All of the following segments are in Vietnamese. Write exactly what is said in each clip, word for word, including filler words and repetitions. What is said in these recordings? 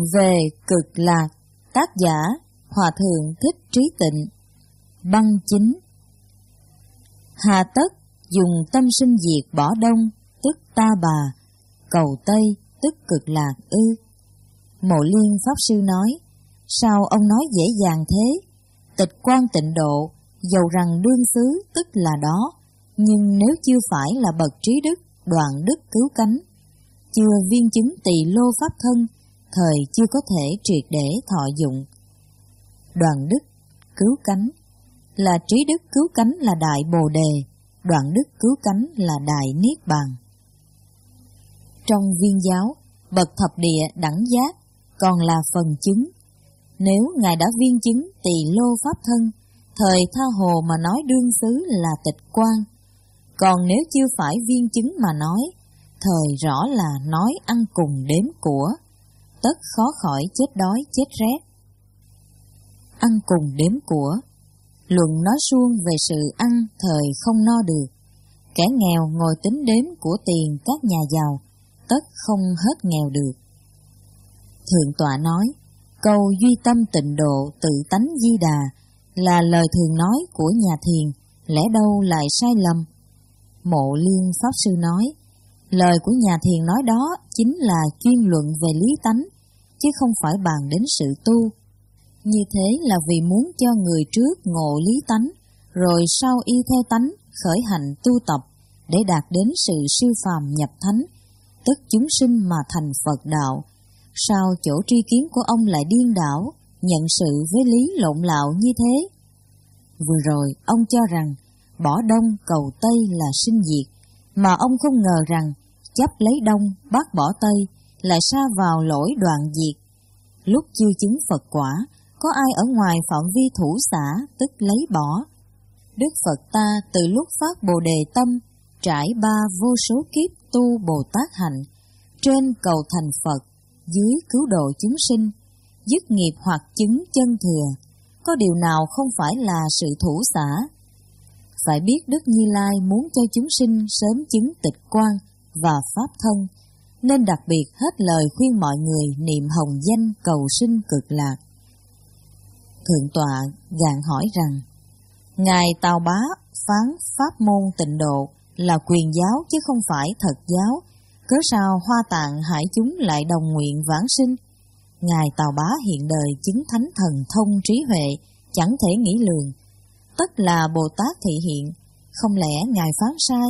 về cực lạc, tác giả Hòa Thượng Thích Trí Tịnh. Băng chính. Hà tất dùng tâm sinh diệt bỏ đông, tức ta bà, cầu Tây, tức cực lạc ư? Mộ Liên Pháp Sư nói, sao ông nói dễ dàng thế? Tịch quan tịnh độ, dầu rằng đương xứ tức là đó, nhưng nếu chưa phải là bậc trí đức, đoạn đức cứu cánh, chưa viên chứng tỳ lô pháp thân, thời chưa có thể triệt để thọ dụng. Đoạn đức cứu cánh là trí đức, cứu cánh là đại bồ đề, đoạn đức cứu cánh là đại niết bàn. Trong viên giáo, bậc thập địa đẳng giác còn là phần chứng. Nếu Ngài đã viên chứng tỳ lô pháp thân, thời tha hồ mà nói đương xứ là tịch quan. Còn nếu chưa phải viên chứng mà nói, thời rõ là nói ăn cùng đếm của, tất khó khỏi chết đói chết rét. Ăn cùng đếm của, luận nói suông về sự ăn thời không no được. Kẻ nghèo ngồi tính đếm của tiền các nhà giàu, tất không hết nghèo được. Thượng tọa nói, câu duy tâm tịnh độ tự tánh di đà là lời thường nói của nhà thiền, lẽ đâu lại sai lầm? Mộ Liên Pháp Sư nói, lời của nhà thiền nói đó chính là chuyên luận về lý tánh, chứ không phải bàn đến sự tu. Như thế là vì muốn cho người trước ngộ lý tánh, rồi sau y theo tánh khởi hành tu tập để đạt đến sự siêu phàm nhập thánh, tức chúng sinh mà thành Phật đạo. Sao chỗ tri kiến của ông lại điên đảo, nhận sự với lý lộn lạo như thế? Vừa rồi ông cho rằng bỏ đông cầu Tây là sinh diệt, mà ông không ngờ rằng chấp lấy đông bác bỏ Tây lại sa vào lỗi đoạn diệt. Lúc chưa chứng Phật quả, có ai ở ngoài phạm vi thủ xã tức lấy bỏ? Đức Phật ta từ lúc phát Bồ Đề tâm, trải ba vô số kiếp tu Bồ Tát hạnh, trên cầu thành Phật, dưới cứu độ chúng sinh, dứt nghiệp hoặc chứng chân thừa, có điều nào không phải là sự thủ xã? Phải biết Đức Như Lai muốn cho chúng sinh sớm chứng tịch quan và pháp thân, nên đặc biệt hết lời khuyên mọi người niệm hồng danh cầu sinh cực lạc. Thượng tọa gạn hỏi rằng, Ngài Tào Bá phán pháp môn tịnh độ là quyền giáo chứ không phải thật giáo, cớ sao Hoa Tạng hải chúng lại đồng nguyện vãng sinh? Ngài Tào Bá hiện đời chứng thánh thần thông trí huệ, chẳng thể nghĩ lường, tất là Bồ Tát thị hiện, không lẽ Ngài phán sai?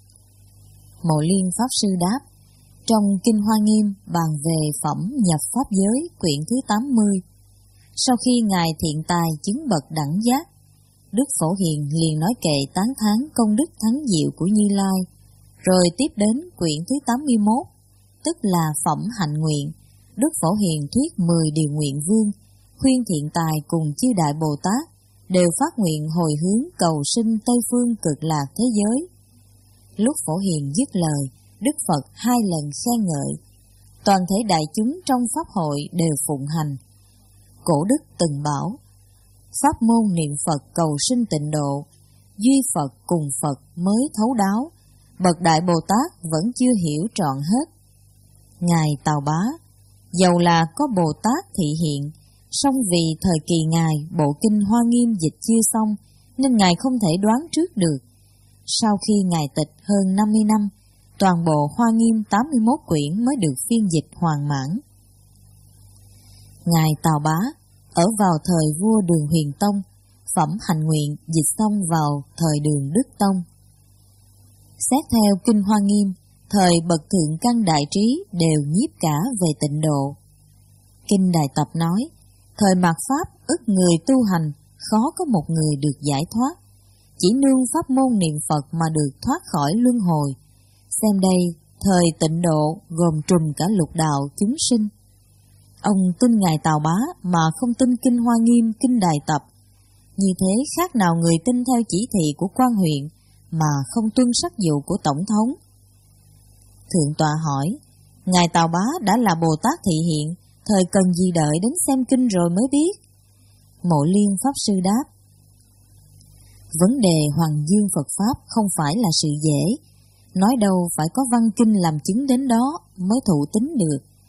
Mộ Liên Pháp Sư đáp, trong Kinh Hoa Nghiêm bàn về phẩm nhập pháp giới quyển thứ tám mươi, sau khi Ngài Thiện Tài chứng bậc đẳng giác, Đức Phổ Hiền liền nói kệ tán thán công đức thắng diệu của Như Lai, rồi tiếp đến quyển thứ tám mươi mốt, tức là phẩm hạnh nguyện. Đức Phổ Hiền thuyết mười điều nguyện vương, khuyên Thiện Tài cùng chư đại Bồ Tát đều phát nguyện hồi hướng cầu sinh Tây phương cực lạc thế giới. Lúc Phổ Hiền dứt lời, Đức Phật hai lần khen ngợi, toàn thể đại chúng trong pháp hội đều phụng hành. Cổ đức từng bảo, pháp môn niệm Phật cầu sinh tịnh độ, duy Phật cùng Phật mới thấu đáo, bậc đại Bồ Tát vẫn chưa hiểu trọn hết. Ngài Tào Bá, dầu là có Bồ Tát thị hiện, song vì thời kỳ Ngài bộ kinh Hoa Nghiêm dịch chưa xong, nên Ngài không thể đoán trước được. Sau khi Ngài tịch hơn năm mươi năm, toàn bộ Hoa Nghiêm tám mươi mốt quyển mới được phiên dịch hoàn mãn. Ngài Tào Bá ở vào thời vua Đường Huyền Tông, phẩm hạnh nguyện dịch xong vào thời Đường Đức Tông. Xét theo Kinh Hoa Nghiêm, thời bậc thượng căn đại trí đều nhiếp cả về tịnh độ. Kinh Đại Tập nói, thời mạt Pháp ức người tu hành, khó có một người được giải thoát, chỉ nương pháp môn niệm Phật mà được thoát khỏi luân hồi. Xem đây, thời tịnh độ gồm trùm cả lục đạo chúng sinh. Ông tin Ngài Tào Bá mà không tin Kinh Hoa Nghiêm, Kinh Đại Tập. Như thế khác nào người tin theo chỉ thị của quan huyện mà không tuân sắc dụ của tổng thống. Thượng tọa hỏi, Ngài Tào Bá đã là Bồ Tát thị hiện, thời cần gì đợi đến xem kinh rồi mới biết? Mộ Liên Pháp Sư đáp, vấn đề Hoàng Dương Phật Pháp không phải là sự dễ, nói đâu phải có văn kinh làm chứng đến đó mới thụ tín được.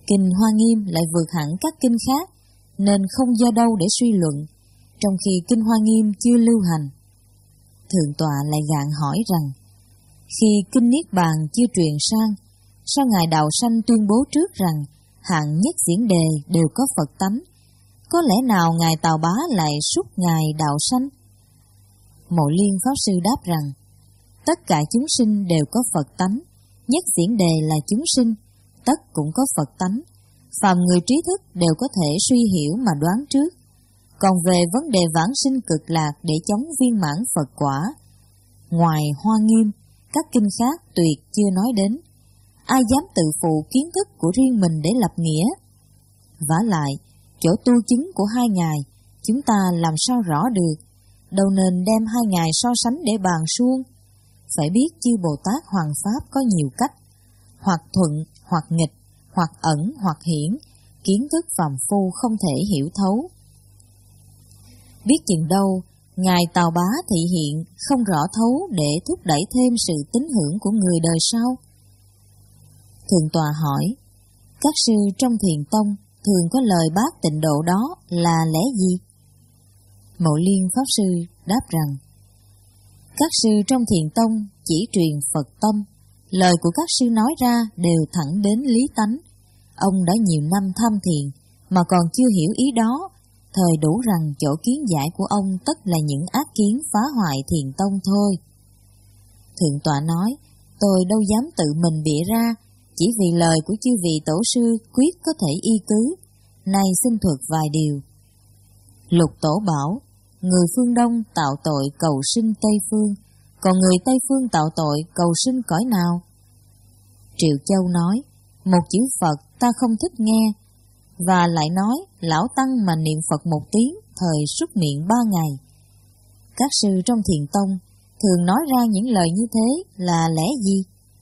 Kinh Hoa Nghiêm lại vượt hẳn các kinh khác, nên không do đâu để suy luận, trong khi Kinh Hoa Nghiêm chưa lưu hành. Thượng tọa lại gạn hỏi rằng, khi Kinh Niết Bàn chưa truyền sang, sao Ngài Đạo Sanh tuyên bố trước rằng hạng nhất diễn đề đều có Phật tánh? Có lẽ nào Ngài Tào Bá lại sút Ngài Đạo Sanh? Mộ Liên Pháp Sư đáp rằng, tất cả chúng sinh đều có Phật tánh, nhất diễn đề là chúng sinh, tất cũng có Phật tánh. Phàm người trí thức đều có thể suy hiểu mà đoán trước. Còn về vấn đề vãng sinh cực lạc để chống viên mãn Phật quả, ngoài Hoa Nghiêm, các kinh khác tuyệt chưa nói đến. Ai dám tự phụ kiến thức của riêng mình để lập nghĩa? Vả lại, chỗ tu chứng của hai ngài, chúng ta làm sao rõ được, đâu nên đem hai ngài so sánh để bàn suông. Phải biết chư Bồ Tát Hoàng Pháp có nhiều cách, hoặc thuận, hoặc nghịch, hoặc ẩn, hoặc hiển, kiến thức phàm phu không thể hiểu thấu. Biết chừng đâu, Ngài Tào Bá thị hiện không rõ thấu để thúc đẩy thêm sự tín hưởng của người đời sau. Thượng tọa hỏi, các sư trong Thiền Tông thường có lời bác tịnh độ đó là lẽ gì? Mộ Liên Pháp Sư đáp rằng, các sư trong Thiền Tông chỉ truyền Phật tâm, lời của các sư nói ra đều thẳng đến lý tánh. Ông đã nhiều năm tham thiền mà còn chưa hiểu ý đó, thời đủ rằng chỗ kiến giải của ông tất là những ác kiến phá hoại Thiền Tông thôi. Thượng tọa nói, tôi đâu dám tự mình bịa ra, chỉ vì lời của chư vị tổ sư quyết có thể y cứ. Nay xin thuật vài điều. Lục Tổ bảo, người phương Đông tạo tội cầu sinh Tây Phương, còn người Tây Phương tạo tội cầu sinh cõi nào? Triệu Châu nói, một chữ Phật ta không thích nghe, và lại nói lão tăng mà niệm Phật một tiếng thời súc miệng ba ngày. Các sư trong Thiền Tông thường nói ra những lời như thế là lẽ gì?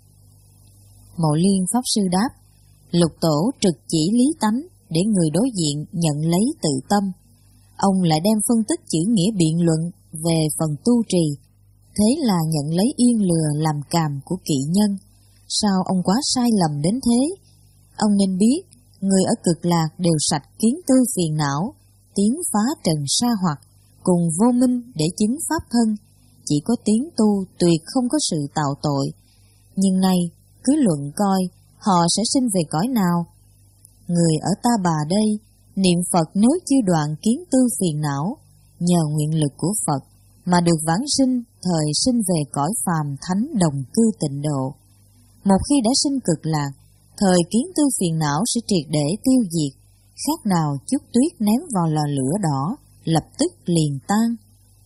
Mộ Liên Pháp Sư đáp, Lục Tổ trực chỉ lý tánh để người đối diện nhận lấy tự tâm. Ông lại đem phân tích chữ nghĩa biện luận về phần tu trì, thế là nhận lấy yên lừa làm càm của kỵ nhân. Sao ông quá sai lầm đến thế? Ông nên biết, người ở cực lạc đều sạch kiến tư phiền não, tiến phá trần sa hoặc, cùng vô minh để chứng pháp thân, chỉ có tiến tu tuyệt không có sự tạo tội. Nhưng nay, cứ luận coi, họ sẽ sinh về cõi nào? Người ở Ta Bà đây, niệm Phật nếu chưa đoạn kiến tư phiền não, nhờ nguyện lực của Phật mà được vãng sinh, thời sinh về cõi phàm thánh đồng cư tịnh độ. Một khi đã sinh cực lạc, thời kiến tư phiền não sẽ triệt để tiêu diệt, khác nào chút tuyết ném vào lò lửa đỏ, lập tức liền tan.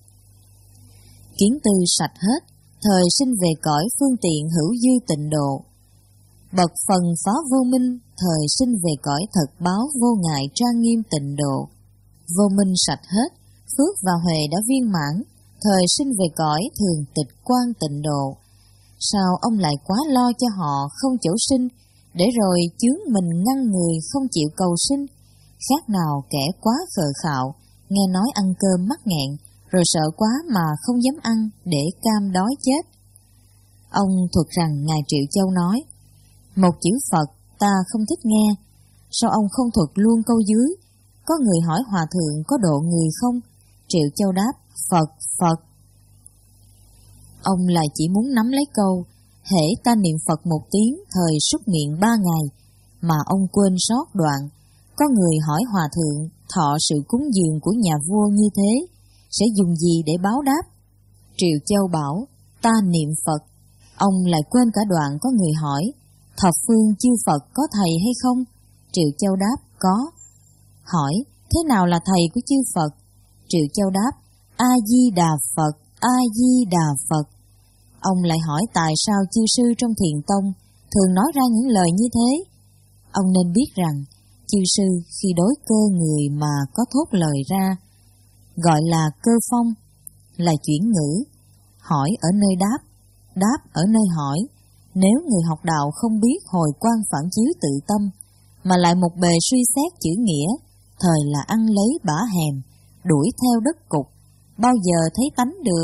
Kiến tư sạch hết, thời sinh về cõi phương tiện hữu dư tịnh độ. Bậc phần phá vô minh, thời sinh về cõi thật báo vô ngại trang nghiêm tịnh độ. Vô minh sạch hết, phước và huệ đã viên mãn, thời sinh về cõi thường tịch quan tịnh độ. Sao ông lại quá lo cho họ không chỗ sinh, để rồi chướng mình ngăn người không chịu cầu sinh? Khác nào kẻ quá khờ khạo, nghe nói ăn cơm mắc nghẹn, rồi sợ quá mà không dám ăn để cam đói chết. Ông thuật rằng Ngài Triệu Châu nói, một chữ Phật ta không thích nghe. Sao ông không thuật luôn câu dưới? Có người hỏi Hòa Thượng có độ người không? Triệu Châu đáp, Phật, Phật. Ông lại chỉ muốn nắm lấy câu, hễ ta niệm Phật một tiếng thời súc miệng ba ngày, mà ông quên sót đoạn. Có người hỏi Hòa Thượng thọ sự cúng dường của nhà vua như thế, sẽ dùng gì để báo đáp? Triệu Châu bảo, ta niệm Phật. Ông lại quên cả đoạn có người hỏi, thập phương chư Phật có thầy hay không? Triệu Châu đáp, có. Hỏi, thế nào là thầy của chư Phật? Triệu Châu đáp, A-di-đà Phật, A-di-đà Phật. Ông lại hỏi tại sao chư sư trong Thiền Tông thường nói ra những lời như thế? Ông nên biết rằng, chư sư khi đối cơ người mà có thốt lời ra, gọi là cơ phong, là chuyển ngữ, hỏi ở nơi đáp, đáp ở nơi hỏi. Nếu người học đạo không biết hồi quan phản chiếu tự tâm, mà lại một bề suy xét chữ nghĩa, thời là ăn lấy bả hèm, đuổi theo đất cục, bao giờ thấy tánh được?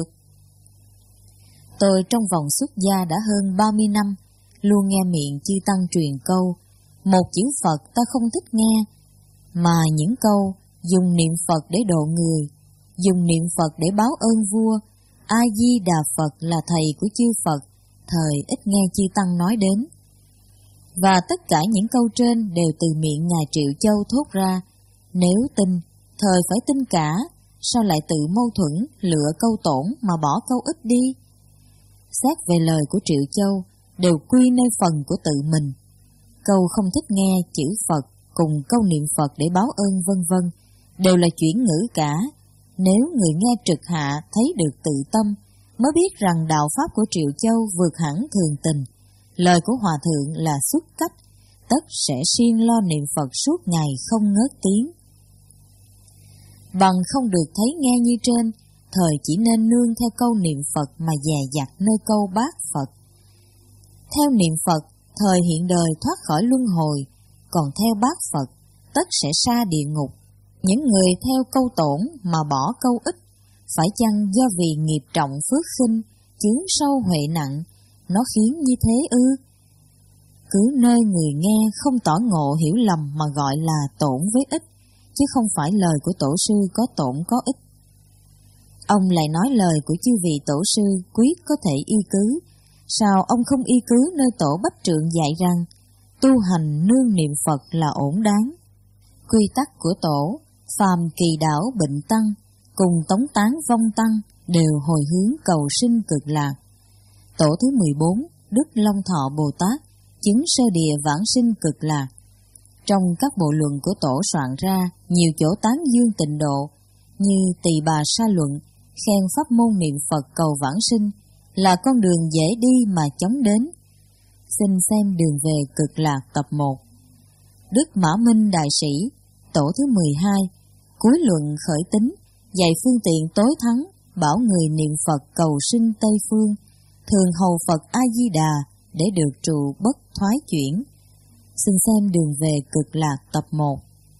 Tôi trong vòng xuất gia đã hơn ba mươi năm, luôn nghe miệng chư tăng truyền câu, một chữ Phật ta không thích nghe, mà những câu dùng niệm Phật để độ người, dùng niệm Phật để báo ơn vua, A-di-đà Phật là thầy của chư Phật, thời ít nghe chư Tăng nói đến. Và tất cả những câu trên đều từ miệng Ngài Triệu Châu thốt ra. Nếu tin, thời phải tin cả, sao lại tự mâu thuẫn, lựa câu tổn mà bỏ câu ít đi? Xét về lời của Triệu Châu, đều quy nơi phần của tự mình. Câu không thích nghe chữ Phật cùng câu niệm Phật để báo ơn vân vân đều là chuyển ngữ cả. Nếu người nghe trực hạ thấy được tự tâm, mới biết rằng đạo pháp của Triệu Châu vượt hẳn thường tình. Lời của Hòa Thượng là xuất cách, tất sẽ siêng lo niệm Phật suốt ngày không ngớt tiếng. Bằng không được thấy nghe như trên, thời chỉ nên nương theo câu niệm Phật mà dè dặt nơi câu bát Phật. Theo niệm Phật, thời hiện đời thoát khỏi luân hồi, còn theo bát Phật, tất sẽ sa địa ngục. Những người theo câu tổn mà bỏ câu ít, phải chăng do vì nghiệp trọng phước khinh, chướng sâu huệ nặng, nó khiến như thế ư? Cứ nơi người nghe không tỏ ngộ hiểu lầm mà gọi là tổn với ít, chứ không phải lời của tổ sư có tổn có ít. Ông lại nói lời của chư vị tổ sư quyết có thể y cứ, sao ông không y cứ nơi tổ Bách Trượng dạy rằng tu hành nương niệm Phật là ổn đáng? Quy tắc của tổ, phàm kỳ đảo bệnh tăng, cùng tống tán vong tăng, đều hồi hướng cầu sinh cực lạc. Tổ thứ mười bốn, Đức Long Thọ Bồ Tát, chứng sơ địa vãng sinh cực lạc. Trong các bộ luận của tổ soạn ra, nhiều chỗ tán dương tịnh độ, như Tỳ Bà Sa Luận, khen pháp môn niệm Phật cầu vãng sinh, là con đường dễ đi mà chóng đến. Xin xem đường về cực lạc tập một. Đức Mã Minh Đại Sĩ, tổ thứ mười hai, cuối luận khởi tính, dạy phương tiện tối thắng, bảo người niệm Phật cầu sinh Tây Phương, thường hầu Phật A-di-đà để được trụ bất thoái chuyển. Xin xem đường về cực lạc tập một.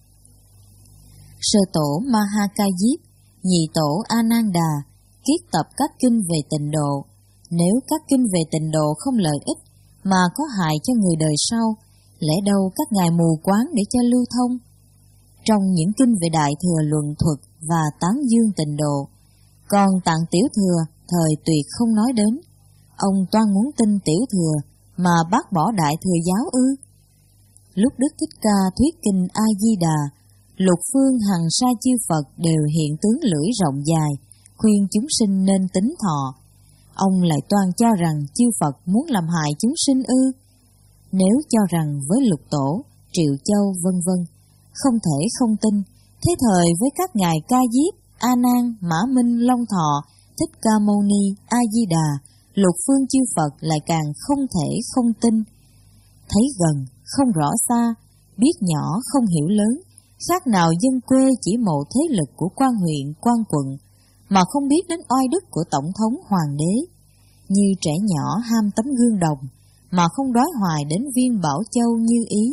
Sơ tổ Mahakayip, nhị tổ A Nan Đà, kiết tập các kinh về tịnh độ. Nếu các kinh về tịnh độ không lợi ích mà có hại cho người đời sau, lẽ đâu các ngài mù quáng để cho lưu thông? Trong những kinh về Đại Thừa luận thuật và tán dương tịnh độ, còn Tạng Tiểu Thừa thời tuyệt không nói đến. Ông toan muốn tin Tiểu Thừa mà bác bỏ Đại Thừa giáo ư? Lúc Đức Thích Ca thuyết kinh A Di Đà, lục phương hằng sa chư Phật đều hiện tướng lưỡi rộng dài, khuyên chúng sinh nên tính thọ. Ông lại toan cho rằng chư Phật muốn làm hại chúng sinh ư? Nếu cho rằng với lục tổ, Triệu Châu vân vân không thể không tin, thế thời với các ngài Ca Diếp, A Nan, Mã Minh, Long Thọ, Thích Ca Mâu Ni, A Di Đà, lục phương chư Phật lại càng không thể không tin. Thấy gần không rõ xa, biết nhỏ không hiểu lớn, khác nào dân quê chỉ mộ thế lực của quan huyện, quan quận, mà không biết đến oai đức của tổng thống hoàng đế. Như trẻ nhỏ ham tấm gương đồng, mà không đói hoài đến viên Bảo Châu như ý.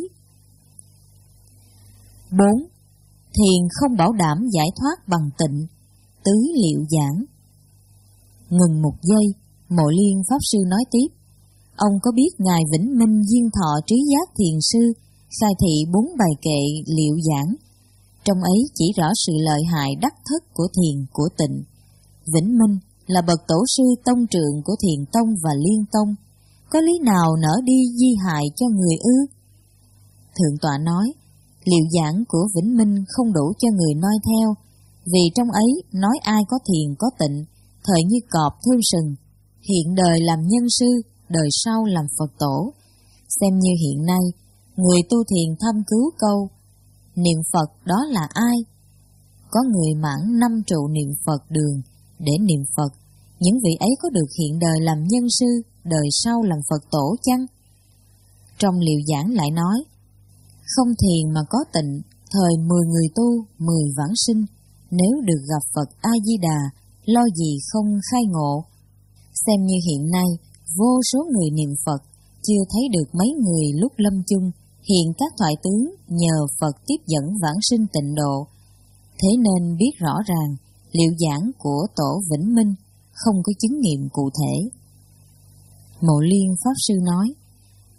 bốn. Thiền không bảo đảm giải thoát bằng tịnh. Tứ liệu giảng. Ngừng một giây, Mộ Liên Pháp Sư nói tiếp. Ông có biết Ngài Vĩnh Minh Diên Thọ Trí Giác Thiền Sư khai thị bốn bài kệ liệu giảng, trong ấy chỉ rõ sự lợi hại đắc thất của thiền của tịnh. Vĩnh Minh là bậc tổ sư tông trượng của Thiền Tông và Liên Tông, có lý nào nỡ đi di hại cho người ư? Thượng tọa nói, liệu giảng của Vĩnh Minh không đủ cho người noi theo, vì trong ấy nói ai có thiền có tịnh, thời như cọp thương sừng, hiện đời làm nhân sư, đời sau làm Phật tổ. Xem như hiện nay, người tu thiền thâm cứu câu, niệm Phật đó là ai? Có người mãn năm trụ niệm Phật đường để niệm Phật, những vị ấy có được hiện đời làm nhân sư, đời sau làm Phật tổ chăng? Trong liệu giảng lại nói, không thiền mà có tịnh, thời mười người tu, mười vãng sinh, nếu được gặp Phật A-di-đà, lo gì không khai ngộ. Xem như hiện nay, vô số người niệm Phật, chưa thấy được mấy người lúc lâm chung, hiện các thoại tướng nhờ Phật tiếp dẫn vãng sinh tịnh độ. Thế nên biết rõ ràng, liệu giảng của Tổ Vĩnh Minh không có chứng nghiệm cụ thể. Mộ Liên Pháp Sư nói,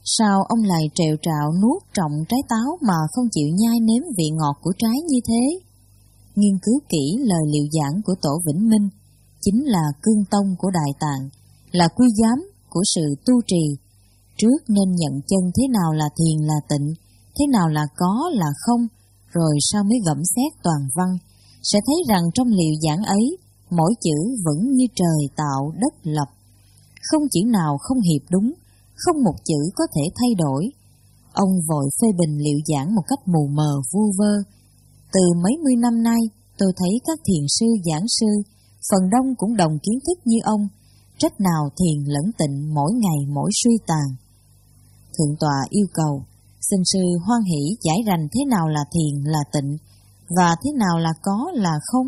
Sao ông lại trèo trạo nuốt trọn trái táo mà không chịu nhai nếm vị ngọt của trái như thế? Nghiên cứu kỹ lời liệu giảng của Tổ Vĩnh Minh, chính là cương tông của Đại Tạng, là quy giám của sự tu trì. Trước nên nhận chân thế nào là thiền là tịnh, thế nào là có là không, rồi sau mới gẫm xét toàn văn, sẽ thấy rằng trong liệu giảng ấy, mỗi chữ vững như trời tạo đất lập. Không chữ nào không hiệp đúng, không một chữ có thể thay đổi. Ông vội phê bình liệu giảng một cách mù mờ vu vơ. Từ mấy mươi năm nay, tôi thấy các thiền sư giảng sư, phần đông cũng đồng kiến thức như ông, trách nào thiền lẫn tịnh mỗi ngày mỗi suy tàn. Thượng tọa yêu cầu, xin sư hoan hỷ giải rành thế nào là thiền là tịnh, và thế nào là có là không.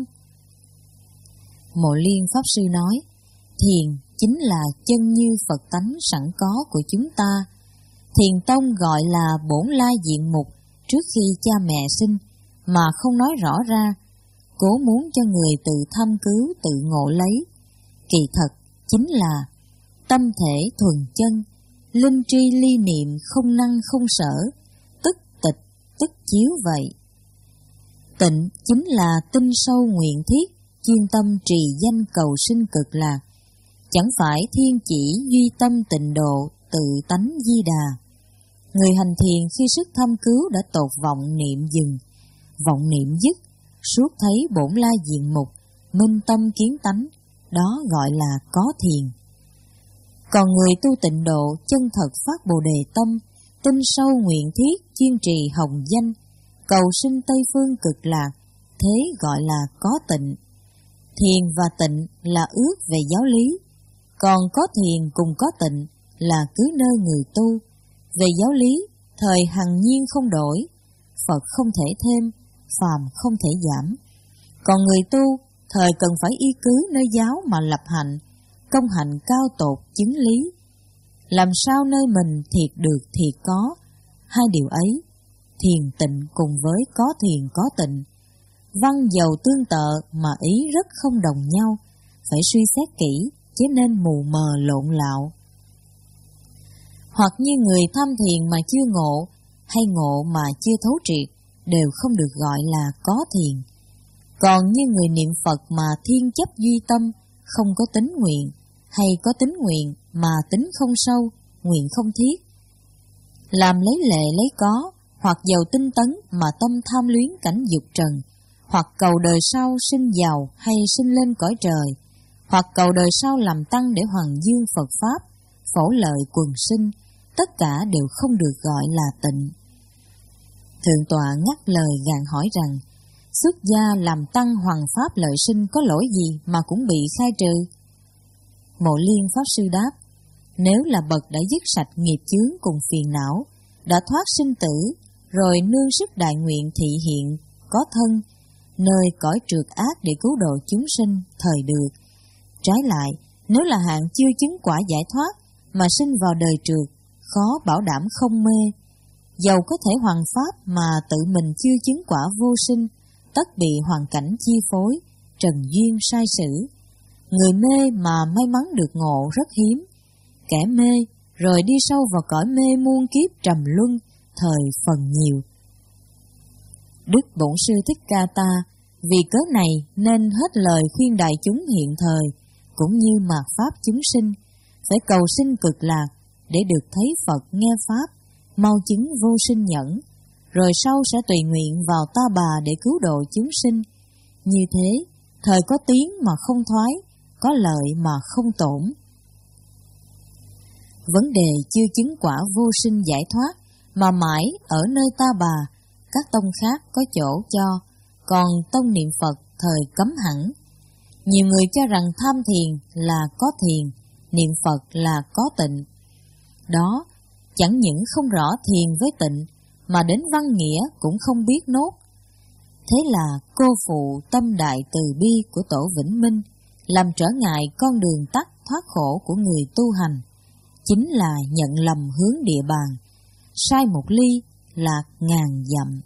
Mộ Liên Pháp Sư nói, thiền chính là chân như Phật tánh sẵn có của chúng ta. Thiền tông gọi là bổn lai diện mục trước khi cha mẹ sinh, mà không nói rõ ra, cố muốn cho người tự thăm cứu tự ngộ lấy. Kỳ thật chính là tâm thể thuần chân, linh tri ly niệm không năng không sở, tức tịch tức chiếu vậy. Tịnh chính là tinh sâu nguyện thiết, chuyên tâm trì danh cầu sinh cực lạc. Chẳng phải thiên chỉ duy tâm tịnh độ, tự tánh di đà. Người hành thiền khi sức thăm cứu đã tột vọng niệm dừng, vọng niệm dứt, suốt thấy bổn lai diện mục, minh tâm kiến tánh, đó gọi là có thiền. Còn người tu tịnh độ chân thật phát bồ đề tâm, tinh sâu nguyện thiết, chuyên trì hồng danh, cầu sinh Tây phương cực lạc, thế gọi là có tịnh. Thiền và tịnh là ước về giáo lý, còn có thiền cùng có tịnh là cứ nơi người tu. Về giáo lý, thời hằng nhiên không đổi, Phật không thể thêm, phàm không thể giảm. Còn người tu, thời cần phải y cứ nơi giáo mà lập hạnh, công hạnh cao tột chứng lý. Làm sao nơi mình thiệt được thiệt có, hai điều ấy, thiền tịnh cùng với có thiền có tịnh, văn dầu tương tự mà ý rất không đồng nhau, phải suy xét kỹ, chứ nên mù mờ lộn lạo. Hoặc như người tham thiền mà chưa ngộ, hay ngộ mà chưa thấu triệt, đều không được gọi là có thiền. Còn như người niệm Phật mà thiên chấp duy tâm, không có tính nguyện, hay có tính nguyện mà tính không sâu, nguyện không thiết, làm lấy lệ lấy có, hoặc giàu tinh tấn mà tâm tham luyến cảnh dục trần, hoặc cầu đời sau sinh giàu hay sinh lên cõi trời, hoặc cầu đời sau làm tăng để hoàng dương Phật Pháp, phổ lợi quần sinh, tất cả đều không được gọi là tịnh. Thượng tọa ngắt lời gàn hỏi rằng, xuất gia làm tăng hoàng Pháp lợi sinh có lỗi gì mà cũng bị khai trừ? Mộ Liên Pháp Sư đáp, nếu là bậc đã dứt sạch nghiệp chướng cùng phiền não, đã thoát sinh tử, rồi nương sức đại nguyện thị hiện, có thân, nơi cõi trượt ác để cứu độ chúng sinh, thời được. Trái lại, nếu là hạng chưa chứng quả giải thoát, mà sinh vào đời trượt, khó bảo đảm không mê. Dầu có thể hoàn pháp mà tự mình chưa chứng quả vô sinh, tất bị hoàn cảnh chi phối, trần duyên sai sử. Người mê mà may mắn được ngộ rất hiếm. Kẻ mê rồi đi sâu vào cõi mê muôn kiếp trầm luân, thời phần nhiều. Đức Bổn Sư Thích Ca Ta vì cớ này nên hết lời khuyên đại chúng hiện thời, cũng như mạt pháp chúng sinh, phải cầu sinh cực lạc để được thấy Phật nghe Pháp, mau chứng vô sinh nhẫn, rồi sau sẽ tùy nguyện vào Ta Bà để cứu độ chúng sinh. Như thế, thời có tiếng mà không thoái, có lợi mà không tổn. Vấn đề chưa chứng quả vô sinh giải thoát mà mãi ở nơi Ta Bà, các tông khác có chỗ cho, còn tông niệm Phật thời cấm hẳn. Nhiều người cho rằng tham thiền là có thiền, niệm Phật là có tịnh. Đó, chẳng những không rõ thiền với tịnh, mà đến văn nghĩa cũng không biết nốt. Thế là cô phụ tâm đại từ bi của Tổ Vĩnh Minh, làm trở ngại con đường tắt thoát khổ của người tu hành. Chính là nhận lầm hướng địa bàn, sai một ly, lạc ngàn dặm.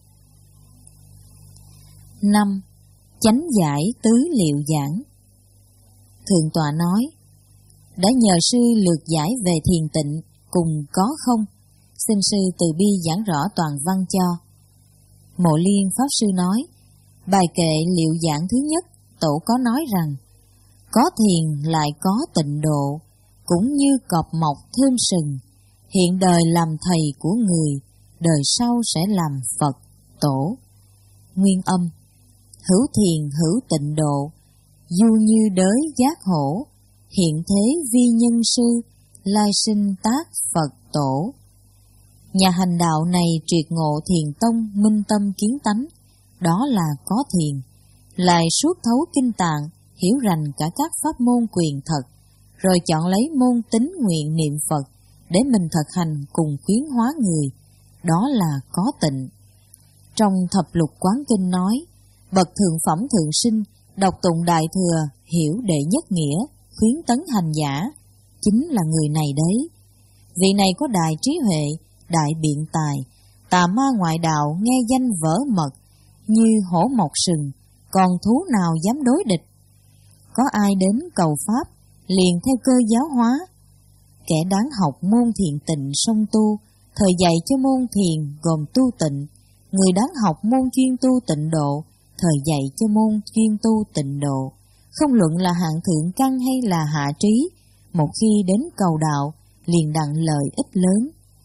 năm. Chánh giải tứ liệu giảng. Thượng tọa nói, đã nhờ sư lược giải về thiền tịnh cùng có không, Xin sư từ bi giảng rõ toàn văn cho. Mộ Liên Pháp Sư nói, bài kệ liệu giảng thứ nhất, tổ có nói rằng, có thiền lại có tịnh độ, cũng như cọp mọc thêm sừng, hiện đời làm thầy của người, đời sau sẽ làm Phật, tổ. Nguyên âm, hữu thiền hữu tịnh độ, du như đới giác hổ, hiện thế vi nhân sư, lai sinh tác Phật tổ. Nhà hành đạo này triệt ngộ thiền tông, minh tâm kiến tánh, đó là có thiền, lại suốt thấu kinh tạng, hiểu rành cả các pháp môn quyền thật, rồi chọn lấy môn tín nguyện niệm Phật để mình thực hành cùng khuyến hóa người, đó là có tịnh. Trong thập lục quán kinh nói, bậc thượng phẩm thượng sinh, đọc tụng đại thừa, hiểu đệ nhất nghĩa, khuyến tấn hành giả, chính là người này đấy. Vị này có đại trí huệ, đại biện tài, tà ma ngoại đạo nghe danh vỡ mật, như hổ mọc sừng, còn thú nào dám đối địch. Có ai đến cầu pháp, liền theo cơ giáo hóa. Kẻ đáng học môn thiền tịnh song tu, thời dạy cho môn thiền gồm tu tịnh. Người đáng học môn chuyên tu tịnh độ, thời dạy cho môn chuyên tu tịnh độ. Không luận là hạng thượng căn hay là hạ trí, một khi đến cầu đạo, liền đặng lợi ích lớn.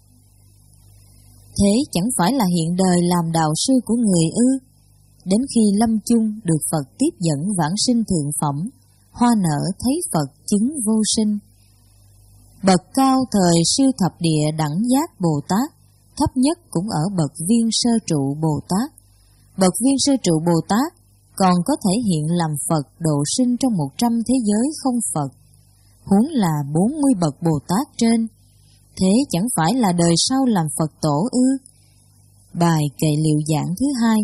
Thế chẳng phải là hiện đời làm đạo sư của người ư? Đến khi lâm chung được Phật tiếp dẫn vãng sinh thượng phẩm, hoa nở thấy Phật chứng vô sinh. Bậc cao thời siêu thập địa đẳng giác Bồ Tát, thấp nhất cũng ở bậc viên sơ trụ Bồ Tát. Bậc viên sơ trụ Bồ Tát còn có thể hiện làm Phật độ sinh trong một trăm thế giới không Phật, huống là bốn mươi bậc Bồ Tát trên. Thế chẳng phải là đời sau làm Phật tổ ư? Bài kệ liệu giảng thứ hai,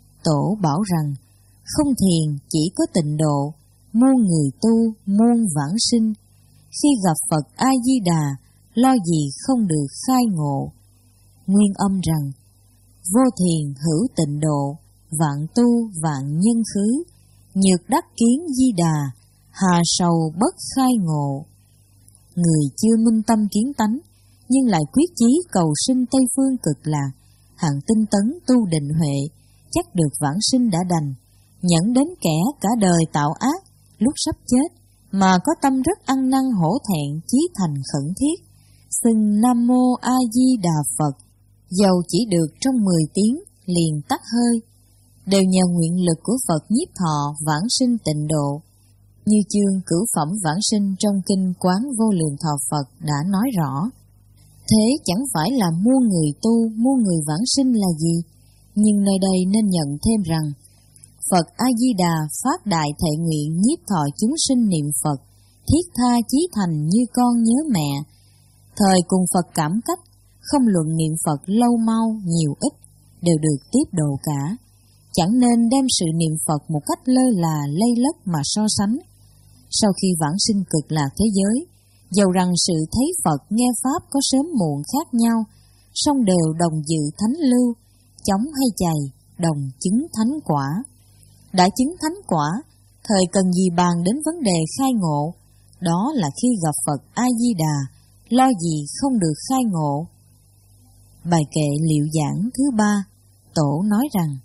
tổ bảo rằng, không thiền chỉ có tịnh độ, muôn người tu, muôn vãng sinh. Khi gặp Phật A-di-đà, lo gì không được khai ngộ. Nguyên âm rằng, vô thiền hữu tịnh độ, vạn tu vạn nhân khứ, nhược đắc kiến di đà, hà sầu bất khai ngộ. Người chưa minh tâm kiến tánh, nhưng lại quyết chí cầu sinh Tây Phương cực lạc, hạng tinh tấn tu định huệ, chắc được vãng sinh đã đành. Nhẫn đến kẻ cả đời tạo ác, lúc sắp chết, mà có tâm rất ăn năn hổ thẹn, chí thành khẩn thiết, xưng Nam Mô A Di Đà Phật, dầu chỉ được trong mười tiếng liền tắt hơi, đều nhờ nguyện lực của Phật nhiếp thọ vãng sinh tịnh độ. Như chương cửu phẩm vãng sinh trong kinh Quán Vô Lượng Thọ Phật đã nói rõ. Thế chẳng phải là muôn người tu, muôn người vãng sinh là gì? Nhưng nơi đây nên nhận thêm rằng, Phật A-di-đà phát đại thệ nguyện nhiếp thọ chúng sinh niệm Phật, thiết tha chí thành như con nhớ mẹ. Thời cùng Phật cảm cách, không luận niệm Phật lâu mau, nhiều ít, đều được tiếp độ cả. Chẳng nên đem sự niệm Phật một cách lơ là lây lất mà so sánh. Sau khi vãng sinh cực lạc thế giới, dầu rằng sự thấy Phật nghe Pháp có sớm muộn khác nhau, song đều đồng dự thánh lưu, chóng hay chày, đồng chứng thánh quả. Đã chứng thánh quả, thời cần gì bàn đến vấn đề khai ngộ, đó là khi gặp Phật A-di-đà, lo gì không được khai ngộ. Bài kệ liệu giảng thứ ba, tổ nói rằng,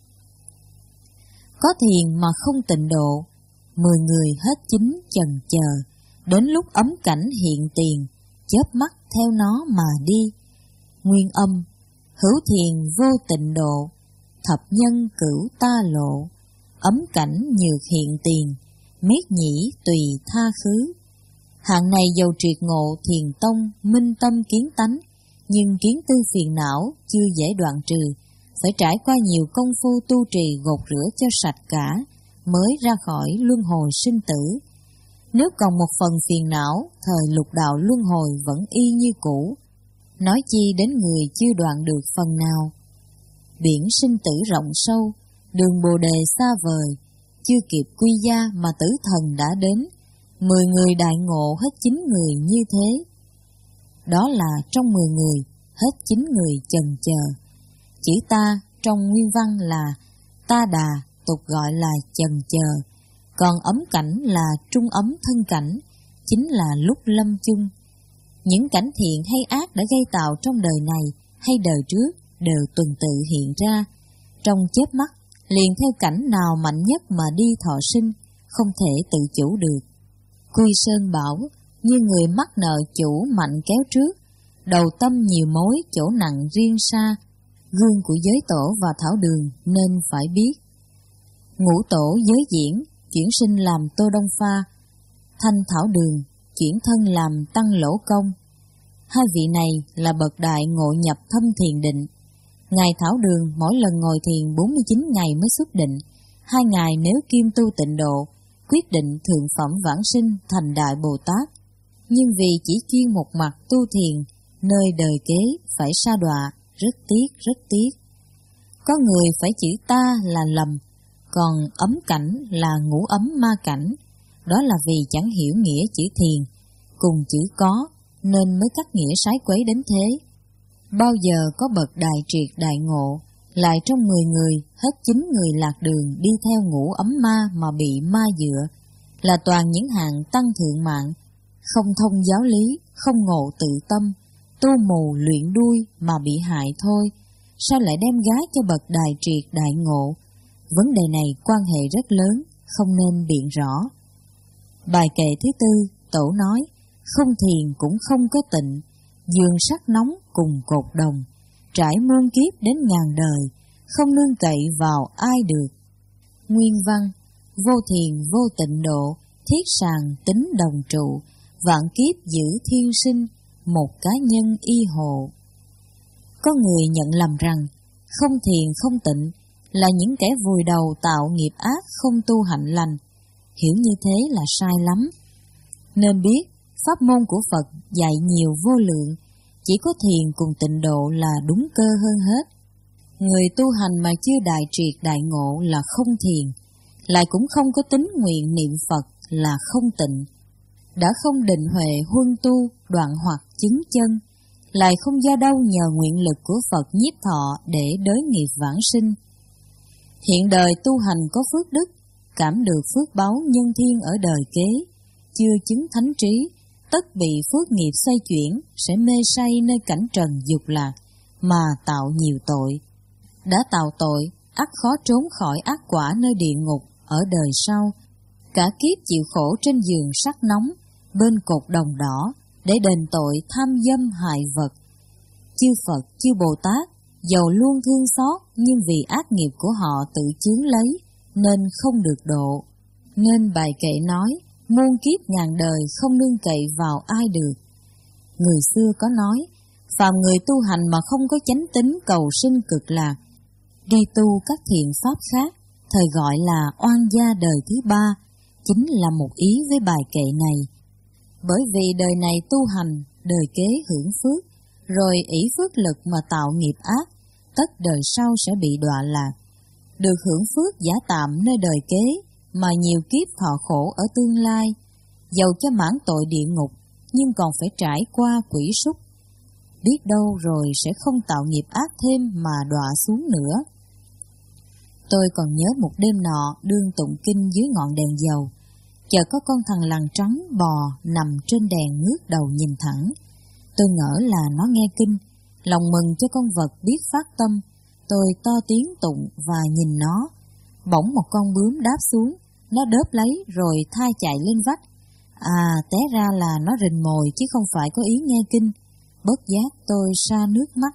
có thiền mà không tịnh độ, mười người hết chín chần chờ, đến lúc ấm cảnh hiện tiền, chớp mắt theo nó mà đi. Nguyên âm, hữu thiền vô tịnh độ, thập nhân cửu ta lộ, ấm cảnh nhược hiện tiền, mét nhĩ tùy tha khứ. Hạng này dầu triệt ngộ thiền tông, minh tâm kiến tánh, nhưng kiến tư phiền não chưa dễ đoạn trừ, phải trải qua nhiều công phu tu trì gột rửa cho sạch cả, mới ra khỏi luân hồi sinh tử. Nếu còn một phần phiền não, thời lục đạo luân hồi vẫn y như cũ, nói chi đến người chưa đoạn được phần nào. Biển sinh tử rộng sâu, đường bồ đề xa vời, chưa kịp quy gia mà tử thần đã đến, mười người đại ngộ hết chín người như thế. Đó là trong mười người, hết chín người chần chờ. Chữ ta trong nguyên văn là ta đà, tục gọi là chần chờ, còn ấm cảnh là trung ấm thân cảnh, chính là lúc lâm chung. Những cảnh thiện hay ác đã gây tạo trong đời này hay đời trước đều tuần tự hiện ra, trong chớp mắt liền theo cảnh nào mạnh nhất mà đi thọ sinh, không thể tự chủ được. Quy Sơn bảo, như người mắc nợ chủ mạnh kéo trước, đầu tâm nhiều mối chỗ nặng riêng xa, gương của giới tổ và thảo đường nên phải biết. Ngũ tổ giới diễn, chuyển sinh làm Tô Đông Pha, Thanh Thảo Đường, chuyển thân làm Tăng Lỗ Công. Hai vị này là bậc đại ngộ nhập thâm thiền định. Ngài Thảo Đường mỗi lần ngồi thiền bốn mươi chín ngày mới xuất định, hai ngài nếu kim tu tịnh độ, quyết định thượng phẩm vãng sinh thành Đại Bồ Tát. Nhưng vì chỉ chuyên một mặt tu thiền, nơi đời kế phải sa đọa, rất tiếc, rất tiếc. Có người phải chữ ta là lầm, còn ấm cảnh là ngũ ấm ma cảnh, đó là vì chẳng hiểu nghĩa chữ thiền, cùng chữ có, nên mới cắt nghĩa sái quấy đến thế. Bao giờ có bậc đại triệt đại ngộ, lại trong mười người, hết chín người lạc đường đi theo ngũ ấm ma mà bị ma dựa, là toàn những hạng tăng thượng mạng, không thông giáo lý, không ngộ tự tâm, tu mù luyện đuôi mà bị hại thôi, sao lại đem gái cho bậc đại triệt đại ngộ? Vấn đề này quan hệ rất lớn, không nên biện rõ. Bài kệ thứ tư, tổ nói, không thiền cũng không có tịnh, giường sắt nóng cùng cột đồng, trải muôn kiếp đến ngàn đời, không nương cậy vào ai được. Nguyên văn, vô thiền vô tịnh độ, thiết sàng tính đồng trụ, vạn kiếp giữ thiên sinh, một cá nhân y hộ. Có người nhận lầm rằng, không thiền không tịnh là những kẻ vùi đầu tạo nghiệp ác không tu hạnh lành. Hiểu như thế là sai lắm. Nên biết, pháp môn của Phật dạy nhiều vô lượng, chỉ có thiền cùng tịnh độ là đúng cơ hơn hết. Người tu hành mà chưa đại triệt đại ngộ là không thiền, lại cũng không có tính nguyện niệm Phật là không tịnh. Đã không định huệ huân tu, đoạn hoặc chứng chân, lại không do đâu nhờ nguyện lực của Phật nhiếp thọ để đới nghiệp vãng sinh. Hiện đời tu hành có phước đức, cảm được phước báu nhân thiên ở đời kế, chưa chứng thánh trí, tất bị phước nghiệp xoay chuyển, sẽ mê say nơi cảnh trần dục lạc, mà tạo nhiều tội. Đã tạo tội, ắt khó trốn khỏi ác quả nơi địa ngục ở đời sau, cả kiếp chịu khổ trên giường sắt nóng, bên cột đồng đỏ, để đền tội tham dâm hại vật. Chư Phật, chư Bồ Tát, dầu luôn thương xót, nhưng vì ác nghiệp của họ tự chướng lấy, nên không được độ. Nên bài kệ nói, muôn kiếp ngàn đời không nương cậy vào ai được. Người xưa có nói, phàm người tu hành mà không có chánh tín cầu sinh cực lạc, đi tu các thiện pháp khác, thời gọi là oan gia đời thứ ba, chính là một ý với bài kệ này. Bởi vì đời này tu hành, đời kế hưởng phước, rồi ỷ phước lực mà tạo nghiệp ác, tất đời sau sẽ bị đọa lạc. Được hưởng phước giả tạm nơi đời kế, mà nhiều kiếp thọ khổ ở tương lai, dầu cho mãn tội địa ngục, nhưng còn phải trải qua quỷ súc. Biết đâu rồi sẽ không tạo nghiệp ác thêm mà đọa xuống nữa. Tôi còn nhớ một đêm nọ đương tụng kinh dưới ngọn đèn dầu, chợt có con thằn lằn trắng bò nằm trên đèn ngước đầu nhìn thẳng. Tôi ngỡ là nó nghe kinh, lòng mừng cho con vật biết phát tâm. Tôi to tiếng tụng và nhìn nó. Bỗng một con bướm đáp xuống, nó đớp lấy rồi thai chạy lên vách. À, té ra là nó rình mồi chứ không phải có ý nghe kinh. Bất giác tôi sa nước mắt.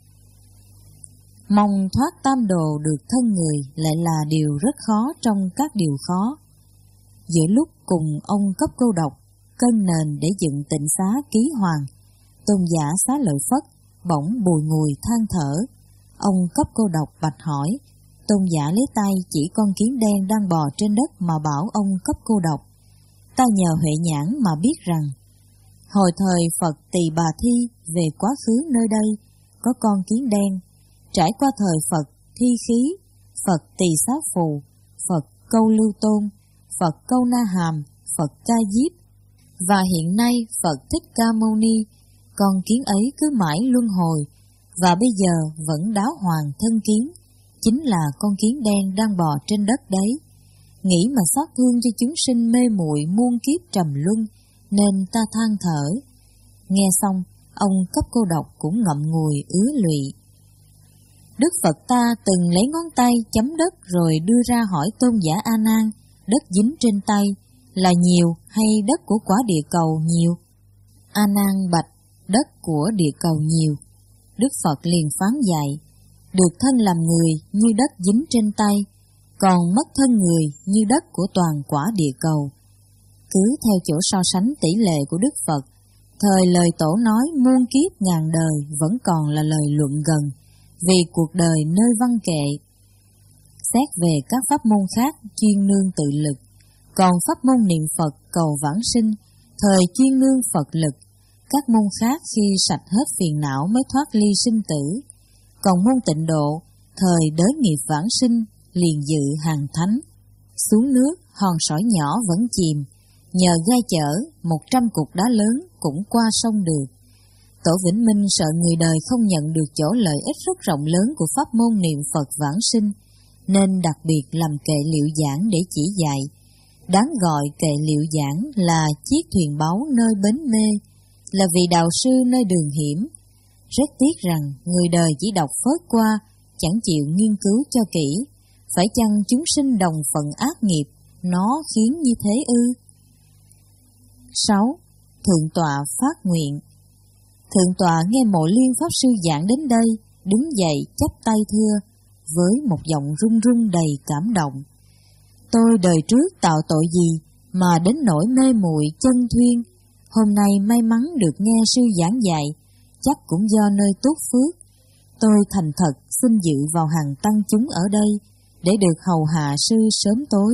Mong thoát tam đồ được thân người lại là điều rất khó trong các điều khó. Giữa lúc cùng ông Cấp Cô Độc cân nền để dựng tịnh xá ký hoàng, tôn giả Xá Lợi Phất bỗng bùi ngùi than thở. Ông Cấp Cô Độc bạch hỏi, tôn giả lấy tay chỉ con kiến đen đang bò trên đất mà bảo ông Cấp Cô Độc, ta nhờ huệ nhãn mà biết rằng, hồi thời Phật Tỳ Bà Thi về quá khứ nơi đây, có con kiến đen, trải qua thời Phật Thi Khí, Phật Tỳ Xá Phù, Phật Câu Lưu Tôn, Phật Câu Na Hàm, Phật Ca Diếp, và hiện nay Phật Thích Ca Mâu Ni, con kiến ấy cứ mãi luân hồi, và bây giờ vẫn đáo hoàng thân kiến, chính là con kiến đen đang bò trên đất đấy. Nghĩ mà xót thương cho chúng sinh mê muội muôn kiếp trầm luân, nên ta than thở. Nghe xong, ông cấp cô độc cũng ngậm ngùi ứa lụy. Đức Phật ta từng lấy ngón tay chấm đất rồi đưa ra hỏi tôn giả A Nan, đất dính trên tay là nhiều hay đất của quả địa cầu nhiều? A Nan bạch, đất của địa cầu nhiều. Đức Phật liền phán dạy, được thân làm người như đất dính trên tay, còn mất thân người như đất của toàn quả địa cầu. Cứ theo chỗ so sánh tỷ lệ của Đức Phật, thời lời Tổ nói muôn kiếp ngàn đời vẫn còn là lời luận gần, vì cuộc đời nơi văn kệ. Xét về các pháp môn khác chuyên nương tự lực, còn pháp môn niệm Phật cầu vãng sinh, thời chuyên nương Phật lực. Các môn khác khi sạch hết phiền não mới thoát ly sinh tử, còn môn tịnh độ, thời đới nghiệp vãng sinh, liền dự hàng thánh. Xuống nước, hòn sỏi nhỏ vẫn chìm, nhờ gai chở, một trăm cục đá lớn cũng qua sông được. Tổ Vĩnh Minh sợ người đời không nhận được chỗ lợi ích rất rộng lớn của pháp môn niệm Phật vãng sinh, nên đặc biệt làm kệ liệu giảng để chỉ dạy. Đáng gọi kệ liệu giảng là chiếc thuyền báu nơi bến mê, là vị đạo sư nơi đường hiểm. Rất tiếc rằng người đời chỉ đọc phớt qua, chẳng chịu nghiên cứu cho kỹ. Phải chăng chúng sinh đồng phận ác nghiệp, nó khiến như thế ư? sáu. Thượng tọa phát nguyện. Thượng tọa nghe Mộ Liên Pháp Sư giảng đến đây, đứng dậy chắp tay thưa, với một giọng run run đầy cảm động. Tôi đời trước tạo tội gì mà đến nỗi mê muội chân thuyên, hôm nay may mắn được nghe sư giảng dạy, chắc cũng do nơi tốt phước. Tôi thành thật xin dự vào hàng tăng chúng ở đây, để được hầu hạ sư sớm tối.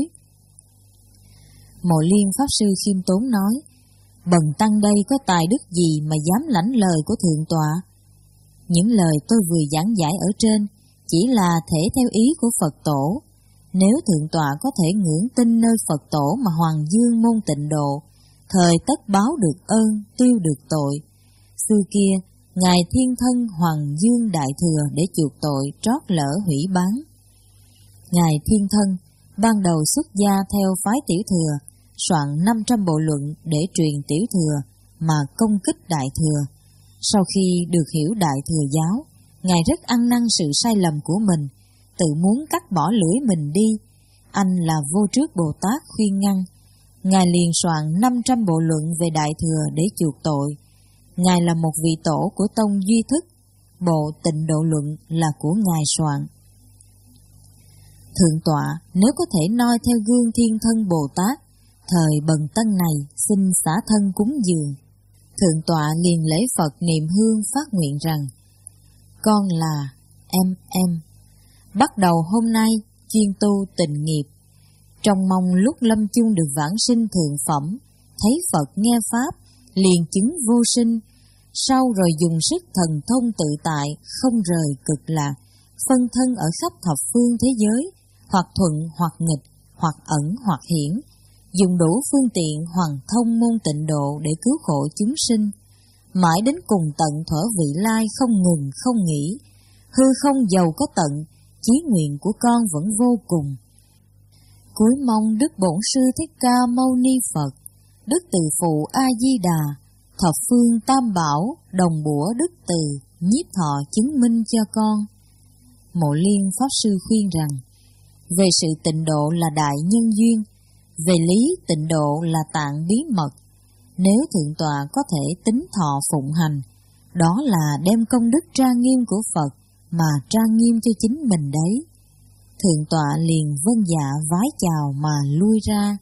Mộ Liên Pháp Sư khiêm tốn nói, bần tăng đây có tài đức gì mà dám lãnh lời của thượng tọa? Những lời tôi vừa giảng giải ở trên chỉ là thể theo ý của Phật tổ. Nếu thượng tọa có thể ngưỡng tin nơi Phật tổ mà hoàng dương môn tịnh độ, thời tất báo được ơn, tiêu được tội. Xưa kia, Ngài Thiên Thân hoàng dương đại thừa để chuộc tội trót lỡ hủy bán. Ngài Thiên Thân ban đầu xuất gia theo phái tiểu thừa, soạn năm trăm bộ luận để truyền tiểu thừa mà công kích đại thừa. Sau khi được hiểu đại thừa giáo, Ngài rất ăn năn sự sai lầm của mình, tự muốn cắt bỏ lưỡi mình đi. Anh là Vô Trước Bồ Tát khuyên ngăn. Ngài liền soạn năm trăm bộ luận về đại thừa để chuộc tội. Ngài là một vị tổ của tông Duy Thức, bộ Tịnh Độ Luận là của Ngài soạn. Thượng tọa nếu có thể noi theo gương Thiên Thân Bồ Tát, thời bần tăng này xin xả thân cúng dường. Thượng tọa liền lễ Phật niệm hương phát nguyện rằng, con là em em, bắt đầu hôm nay chuyên tu tịnh nghiệp, trong mong lúc lâm chung được vãng sinh thượng phẩm, thấy Phật nghe Pháp, liền chứng vô sinh, sau rồi dùng sức thần thông tự tại, không rời cực lạc, phân thân ở khắp thập phương thế giới, hoặc thuận hoặc nghịch, hoặc ẩn hoặc hiển, dùng đủ phương tiện hoàn thông môn tịnh độ để cứu khổ chúng sinh, mãi đến cùng tận thuở vị lai không ngừng không nghỉ. Hư không giàu có tận, chí nguyện của con vẫn vô cùng. Cuối mong Đức Bổn Sư Thích Ca Mâu Ni Phật, Đức Từ Phụ A Di Đà, thập phương tam bảo, đồng bủa đức từ, nhiếp thọ chứng minh cho con. Mộ Liên Pháp Sư khuyên rằng, về sự tịnh độ là đại nhân duyên, về lý tịnh độ là tạng bí mật. Nếu thượng tọa có thể tính thọ phụng hành, đó là đem công đức trang nghiêm của Phật mà trang nghiêm cho chính mình đấy. Thượng tọa liền vâng dạ vái chào mà lui ra.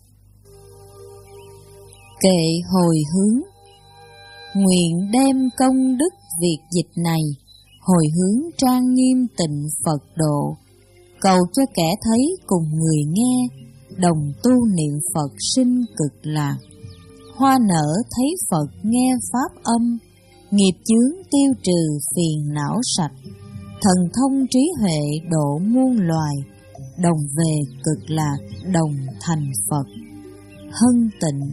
Kệ hồi hướng. Nguyện đem công đức việc dịch này hồi hướng trang nghiêm tịnh Phật độ, cầu cho kẻ thấy cùng người nghe, đồng tu niệm Phật sinh cực lạc. Hoa nở thấy Phật nghe pháp âm, nghiệp chướng tiêu trừ phiền não sạch, thần thông trí huệ độ muôn loài, đồng về cực lạc đồng thành Phật. Hân Tịnh.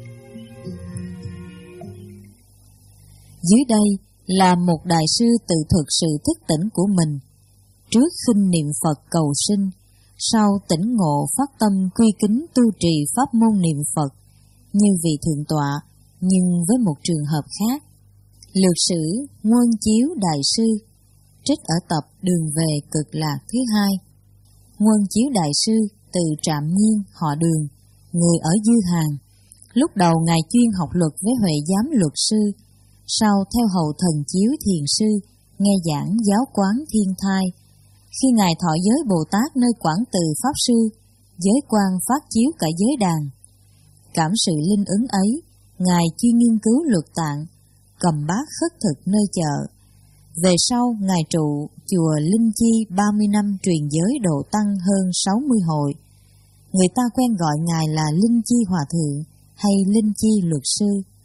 Dưới đây là một đại sư tự thuật sự thức tỉnh của mình. Trước khinh niệm Phật cầu sinh, sau tỉnh ngộ phát tâm quy kính tu trì pháp môn niệm Phật, như vị thượng tọa, nhưng với một trường hợp khác. Lược sử Nguồn Chiếu Đại Sư, trích ở tập Đường về Cực Lạc thứ hai. Nguồn Chiếu Đại Sư từ Trạm Nhiên, họ Đường, người ở Dư Hàng. Lúc đầu ngài chuyên học luật với Huệ Giám luật sư, sau theo hầu Thần Chiếu Thiền Sư, nghe giảng giáo quán Thiên Thai. Khi ngài thọ giới Bồ Tát nơi Quảng Từ Pháp Sư, giới quan phát chiếu cả giới đàn. Cảm sự linh ứng ấy, ngài chuyên nghiên cứu luật tạng, cầm bát khất thực nơi chợ. Về sau, ngài trụ chùa Linh Chi ba mươi năm truyền giới độ tăng hơn sáu mươi hội. Người ta quen gọi ngài là Linh Chi Hòa Thượng hay Linh Chi Luật Sư.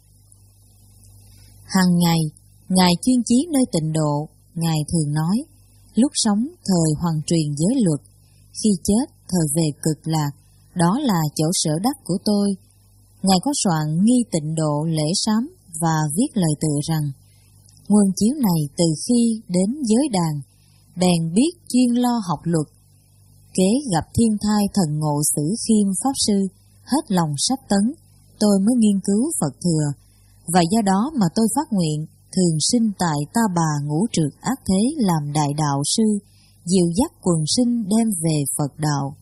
Hàng ngày, ngài chuyên chí nơi tịnh độ. Ngài thường nói, lúc sống thời hoàng truyền giới luật, khi chết thời về Cực Lạc, đó là chỗ sở đắc của tôi. Ngài có soạn nghi tịnh độ lễ sám và viết lời tựa rằng, nguồn chiếu này từ khi đến giới đàn, bèn biết chuyên lo học luật. Kế gặp Thiên Thai Thần Ngộ Sử Khiêm Pháp Sư, hết lòng sách tấn, tôi mới nghiên cứu Phật Thừa, và do đó mà tôi phát nguyện thường sinh tại Ta Bà Ngũ Trược Ác Thế làm đại đạo sư, dìu dắt quần sinh đem về Phật đạo.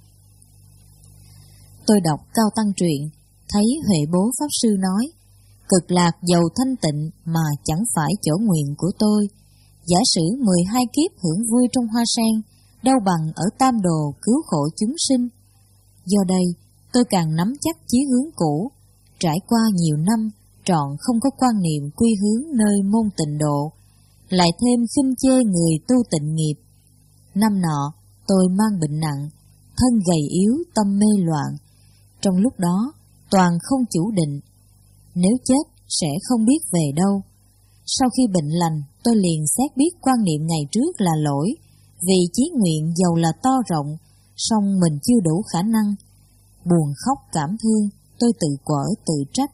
Tôi đọc Cao Tăng truyện, thấy Huệ Bố Pháp Sư nói, Cực Lạc giàu thanh tịnh mà chẳng phải chỗ nguyện của tôi. Giả sử mười hai kiếp hưởng vui trong hoa sen, đâu bằng ở Tam Đồ cứu khổ chúng sinh. Do đây, tôi càng nắm chắc chí hướng cũ, trải qua nhiều năm, trọn không có quan niệm quy hướng nơi môn tịnh độ, lại thêm khinh chê người tu tịnh nghiệp. Năm nọ, tôi mang bệnh nặng, thân gầy yếu, tâm mê loạn. Trong lúc đó, toàn không chủ định, nếu chết sẽ không biết về đâu. Sau khi bệnh lành, tôi liền xét biết quan niệm ngày trước là lỗi, vì chí nguyện dầu là to rộng, song mình chưa đủ khả năng. Buồn khóc cảm thương, tôi tự quở tự trách.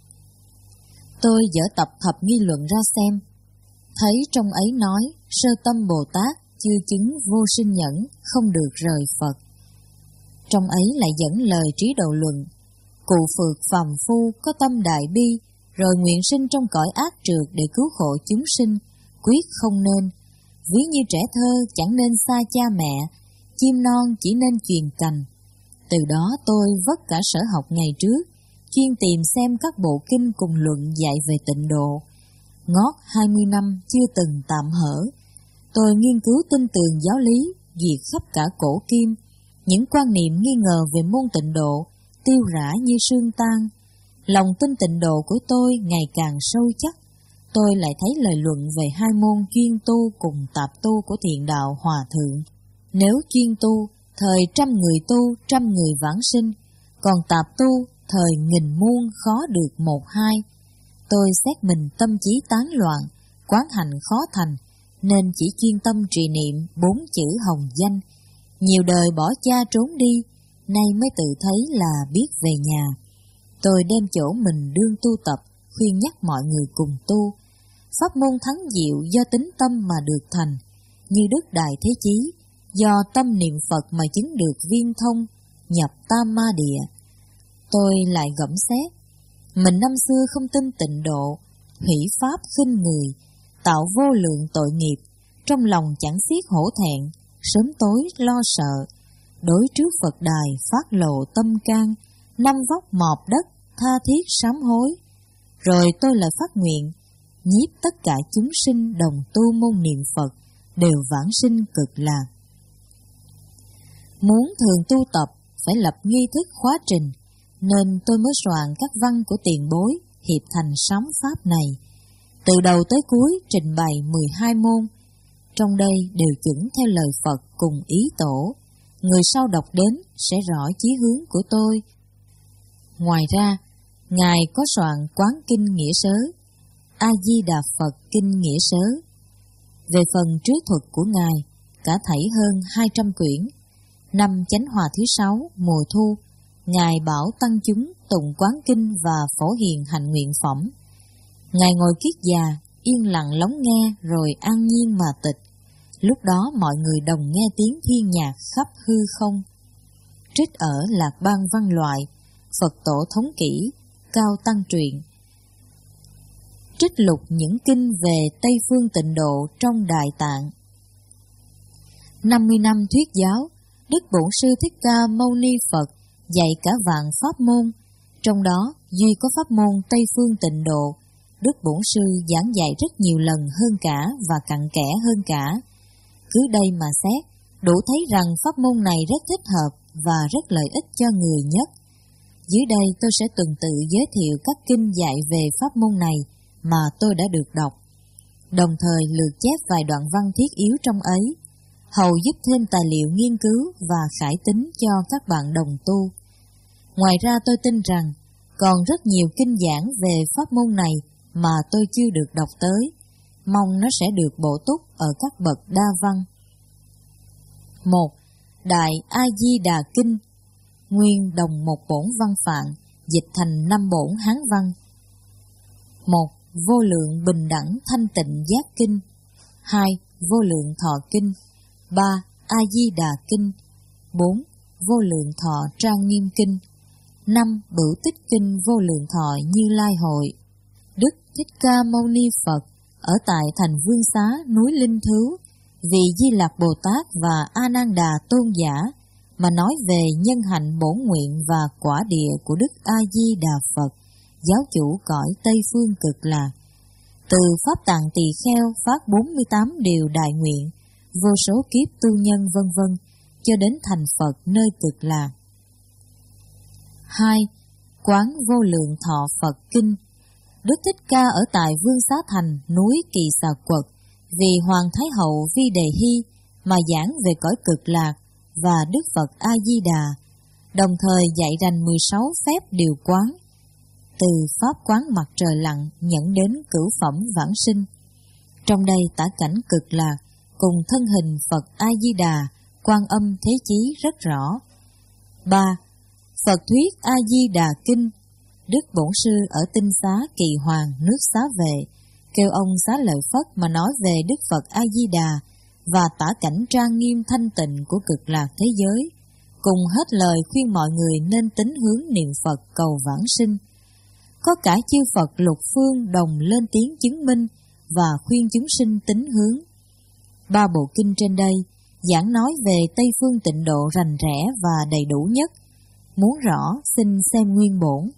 Tôi dở tập thập nghi luận ra xem, thấy trong ấy nói sơ tâm Bồ Tát chưa chứng vô sinh nhẫn, không được rời Phật. Trong ấy lại dẫn lời trí độ luận, cụ phượt phàm phu có tâm đại bi, rồi nguyện sinh trong cõi ác trượt để cứu khổ chúng sinh, quyết không nên. Ví như trẻ thơ chẳng nên xa cha mẹ, chim non chỉ nên truyền cành. Từ đó tôi vất cả sở học ngày trước, chuyên tìm xem các bộ kinh cùng luận dạy về tịnh độ. Ngót hai mươi năm chưa từng tạm hở, tôi nghiên cứu tinh tường giáo lý, diệt khắp cả cổ kim. Những quan niệm nghi ngờ về môn tịnh độ tiêu rã như sương tan. Lòng tin tịnh độ của tôi ngày càng sâu chắc. Tôi lại thấy lời luận về hai môn chuyên tu cùng tạp tu của Thiện Đạo Hòa Thượng. Nếu chuyên tu, thời trăm người tu, trăm người vãng sinh, còn tạp tu, thời nghìn muôn khó được một hai. Tôi xét mình tâm trí tán loạn, quán hành khó thành, nên chỉ chuyên tâm trì niệm bốn chữ hồng danh. Nhiều đời bỏ cha trốn đi, nay mới tự thấy là biết về nhà. Tôi đem chỗ mình đương tu tập, khuyên nhắc mọi người cùng tu. Pháp môn thắng diệu do tính tâm mà được thành, như Đức Đại Thế Chí, do tâm niệm Phật mà chứng được viên thông, nhập tam ma địa. Tôi lại gẫm xét, mình năm xưa không tin tịnh độ, hủy pháp khinh người, tạo vô lượng tội nghiệp, trong lòng chẳng xiết hổ thẹn, sớm tối lo sợ. Đối trước Phật đài phát lộ tâm can, năm vóc mọp đất, tha thiết sám hối. Rồi tôi lại phát nguyện, nhiếp tất cả chúng sinh đồng tu môn niệm Phật, đều vãng sinh Cực Lạc. Muốn thường tu tập, phải lập nghi thức khóa trình, nên tôi mới soạn các văn của tiền bối, hiệp thành sám pháp này. Từ đầu tới cuối trình bày mười hai môn, trong đây đều chuẩn theo lời Phật cùng ý tổ. Người sau đọc đến sẽ rõ chí hướng của tôi. Ngoài ra, Ngài có soạn Quán Kinh Nghĩa Sớ, A-di-đà Phật Kinh Nghĩa Sớ. Về phần trứ thuật của Ngài, cả thảy hơn hai trăm quyển. Năm Chánh Hòa thứ sáu, mùa thu, Ngài bảo tăng chúng tụng Quán Kinh và phổ hiền hành nguyện phẩm. Ngài ngồi kiết già, yên lặng lắng nghe rồi an nhiên mà tịch. Lúc đó mọi người đồng nghe tiếng thiên nhạc khắp hư không. Trích ở Lạc Bang Văn Loại, Phật Tổ Thống Kỷ, Cao Tăng Truyện. trích lục những kinh về Tây Phương Tịnh Độ trong Đại Tạng. năm mươi năm thuyết giáo, Đức Bổn Sư Thích Ca Mâu Ni Phật dạy cả vạn pháp môn, trong đó duy có pháp môn Tây Phương Tịnh Độ, Đức Bổn Sư giảng dạy rất nhiều lần hơn cả và cặn kẽ hơn cả. Cứ đây mà xét, đủ thấy rằng pháp môn này rất thích hợp và rất lợi ích cho người nhất. Dưới đây tôi sẽ tuần tự giới thiệu các kinh dạy về pháp môn này mà tôi đã được đọc, đồng thời lược chép vài đoạn văn thiết yếu trong ấy, hầu giúp thêm tài liệu nghiên cứu và khải tín cho các bạn đồng tu. Ngoài ra tôi tin rằng còn rất nhiều kinh giảng về pháp môn này mà tôi chưa được đọc tới, mong nó sẽ được bổ túc ở các bậc đa văn. một. Đại A Di Đà Kinh, nguyên đồng một bổn văn phạn, dịch thành năm bổn Hán văn. một. Vô lượng bình đẳng thanh tịnh giác kinh. hai. Vô lượng thọ kinh. ba. A Di Đà Kinh. bốn. Vô lượng thọ trang nghiêm kinh. năm. Bửu tích kinh vô lượng thọ Như Lai hội. Đức Thích Ca Mâu Ni Phật ở tại thành Vương Xá núi Linh Thứu, vì Di Lặc Bồ Tát và A Nan Đà tôn giả mà nói về nhân hạnh bổn nguyện và quả địa của Đức A Di Đà Phật, giáo chủ cõi Tây Phương Cực Lạc. Từ pháp tạng tỳ kheo phát bốn mươi tám điều đại nguyện, vô số kiếp tu nhân vân vân, cho đến thành Phật nơi Cực Lạc. hai. Quán vô lượng thọ Phật kinh. Đức Thích Ca ở tại Vương Xá Thành, núi Kỳ Xà Quật, vì Hoàng Thái Hậu Vi Đề Hy mà giảng về cõi Cực Lạc và Đức Phật A Di Đà, đồng thời dạy rành mười sáu phép điều quán, từ pháp quán mặt trời lặn dẫn đến cửu phẩm vãng sinh. Trong đây tả cảnh Cực Lạc cùng thân hình Phật A Di Đà, Quan Âm Thế Chí rất rõ. ba. Phật thuyết A Di Đà Kinh. Đức Bổn Sư ở Tinh Xá Kỳ Hoàng, nước Xá Vệ, kêu ông Xá Lợi Phất mà nói về Đức Phật A Di Đà và tả cảnh trang nghiêm thanh tịnh của Cực Lạc thế giới, cùng hết lời khuyên mọi người nên tín hướng niệm Phật cầu vãng sinh. Có cả chư Phật lục phương đồng lên tiếng chứng minh và khuyên chúng sinh tín hướng. Ba bộ kinh trên đây giảng nói về Tây Phương Tịnh Độ rành rẽ và đầy đủ nhất. Muốn rõ xin xem nguyên bổn.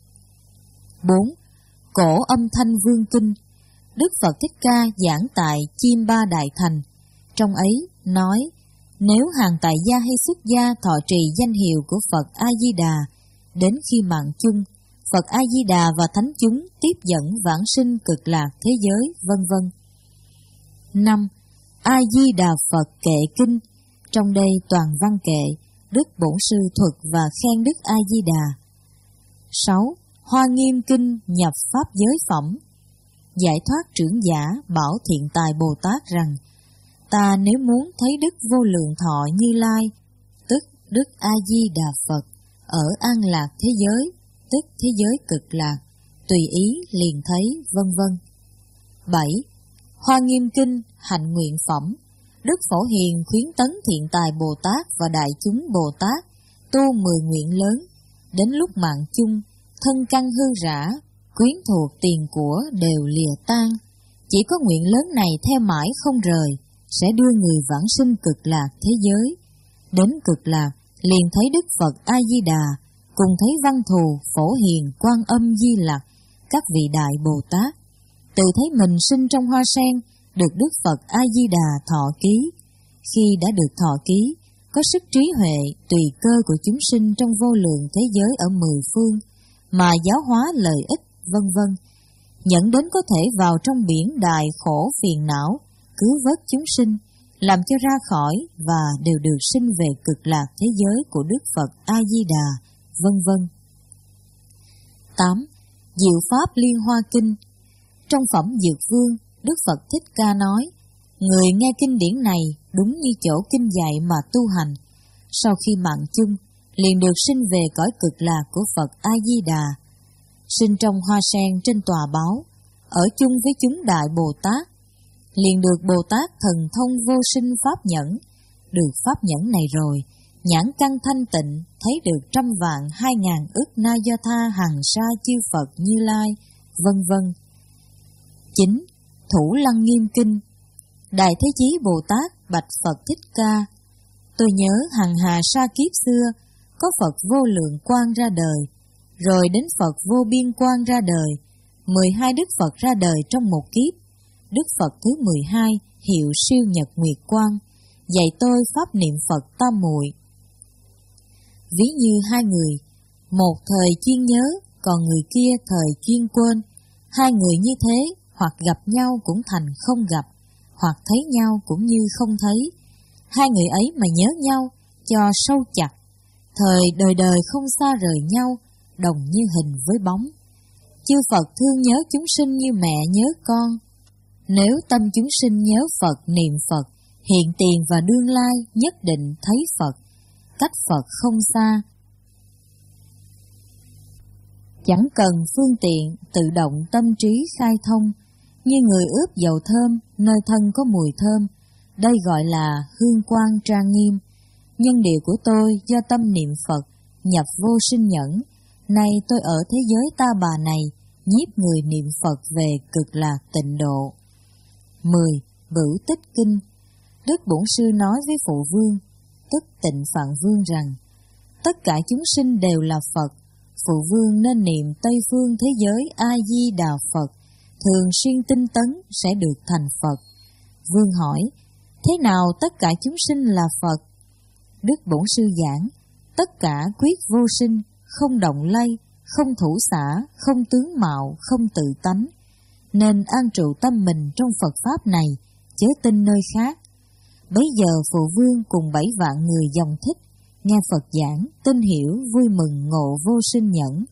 bốn. Cổ Âm Thanh Vương Kinh. Đức Phật Thích Ca giảng tại Chiêm Ba Đại Thành. Trong ấy nói, nếu hàng tại gia hay xuất gia thọ trì danh hiệu của Phật A Di Đà, đến khi mạng chung, Phật A Di Đà và thánh chúng tiếp dẫn vãng sinh Cực Lạc thế giới, vân vân. năm. A Di Đà Phật Kệ Kinh. Trong đây toàn văn kệ, Đức Bổn Sư thuật và khen Đức A Di Đà. sáu. Hoa Nghiêm Kinh nhập pháp giới phẩm. Giải thoát trưởng giả bảo Thiện Tài Bồ Tát rằng, ta nếu muốn thấy Đức Vô Lượng Thọ Như Lai, tức Đức A Di Đà Phật, ở an lạc thế giới, tức thế giới Cực Lạc, tùy ý liền thấy, vân vân. bảy. Hoa Nghiêm Kinh hạnh nguyện phẩm. Đức Phổ Hiền khuyến tấn Thiện Tài Bồ Tát và đại chúng Bồ Tát tu mười nguyện lớn, đến lúc mạng chung, thân căn hư rã, quyến thuộc tiền của đều lìa tan. Chỉ có nguyện lớn này theo mãi không rời, sẽ đưa người vãng sinh Cực Lạc thế giới. Đến Cực Lạc liền thấy Đức Phật A Di Đà, cùng thấy Văn Thù, Phổ Hiền, Quan Âm Di Lặc, các vị đại Bồ Tát. Tự thấy mình sinh trong hoa sen, được Đức Phật A Di Đà thọ ký. Khi đã được thọ ký, có sức trí huệ tùy cơ của chúng sinh trong vô lượng thế giới ở mười phương mà giáo hóa lợi ích, vân vân, dẫn đến có thể vào trong biển đại khổ phiền não, cứu vớt chúng sinh, làm cho ra khỏi và đều được sinh về Cực Lạc thế giới của Đức Phật A Di Đà, vân vân. tám. Diệu Pháp Liên Hoa Kinh. Trong phẩm Dược Vương, Đức Phật Thích Ca nói, người nghe kinh điển này đúng như chỗ kinh dạy mà tu hành, sau khi mạng chung, liền được sinh về cõi Cực Lạc của Phật A Di Đà, sinh trong hoa sen trên tòa báo, ở chung với chúng đại Bồ Tát, liền được Bồ Tát thần thông vô sinh pháp nhẫn. Được pháp nhẫn này rồi, nhãn căn thanh tịnh, thấy được trăm vạn hai ngàn ức na do tha hằng sa chư Phật Như Lai, vân vân. chín. Thủ Lăng Nghiêm Kinh. Đại Thế Chí Bồ Tát bạch Phật Thích Ca: tôi nhớ hằng hà sa kiếp xưa, có Phật vô lượng quang ra đời, rồi đến Phật vô biên quang ra đời, mười hai Đức Phật ra đời trong một kiếp. Đức Phật thứ mười hai hiệu siêu nhật nguyệt quang, dạy tôi pháp niệm Phật tam muội. Ví như hai người, một thời chuyên nhớ, còn người kia thời chuyên quên. Hai người như thế, hoặc gặp nhau cũng thành không gặp, hoặc thấy nhau cũng như không thấy. Hai người ấy mà nhớ nhau, cho sâu chặt, thời đời đời không xa rời nhau, đồng như hình với bóng. Chư Phật thương nhớ chúng sinh như mẹ nhớ con. Nếu tâm chúng sinh nhớ Phật niệm Phật, hiện tiền và đương lai nhất định thấy Phật, cách Phật không xa. Chẳng cần phương tiện, tự động tâm trí khai thông, như người ướp dầu thơm, nơi thân có mùi thơm. Đây gọi là hương quang trang nghiêm. Nhân địa của tôi do tâm niệm Phật, nhập vô sinh nhẫn. Nay tôi ở thế giới ta bà này, nhiếp người niệm Phật về cực lạc tịnh độ. mười. Bửu Tích Kinh. Đức Bổn Sư nói với Phụ Vương, tức Tịnh Phạn Vương rằng: tất cả chúng sinh đều là Phật. Phụ Vương nên niệm Tây Phương thế giới A-di-đà Phật, thường xuyên tinh tấn sẽ được thành Phật. Vương hỏi: thế nào tất cả chúng sinh là Phật? Đức Bổn Sư giảng: tất cả quyết vô sinh, không động lay, không thủ xả, không tướng mạo, không tự tánh, nên an trụ tâm mình trong Phật Pháp này, chớ tin nơi khác. Bấy giờ Phụ Vương cùng bảy vạn người dòng thích, nghe Phật giảng, tin hiểu, vui mừng ngộ vô sinh nhẫn.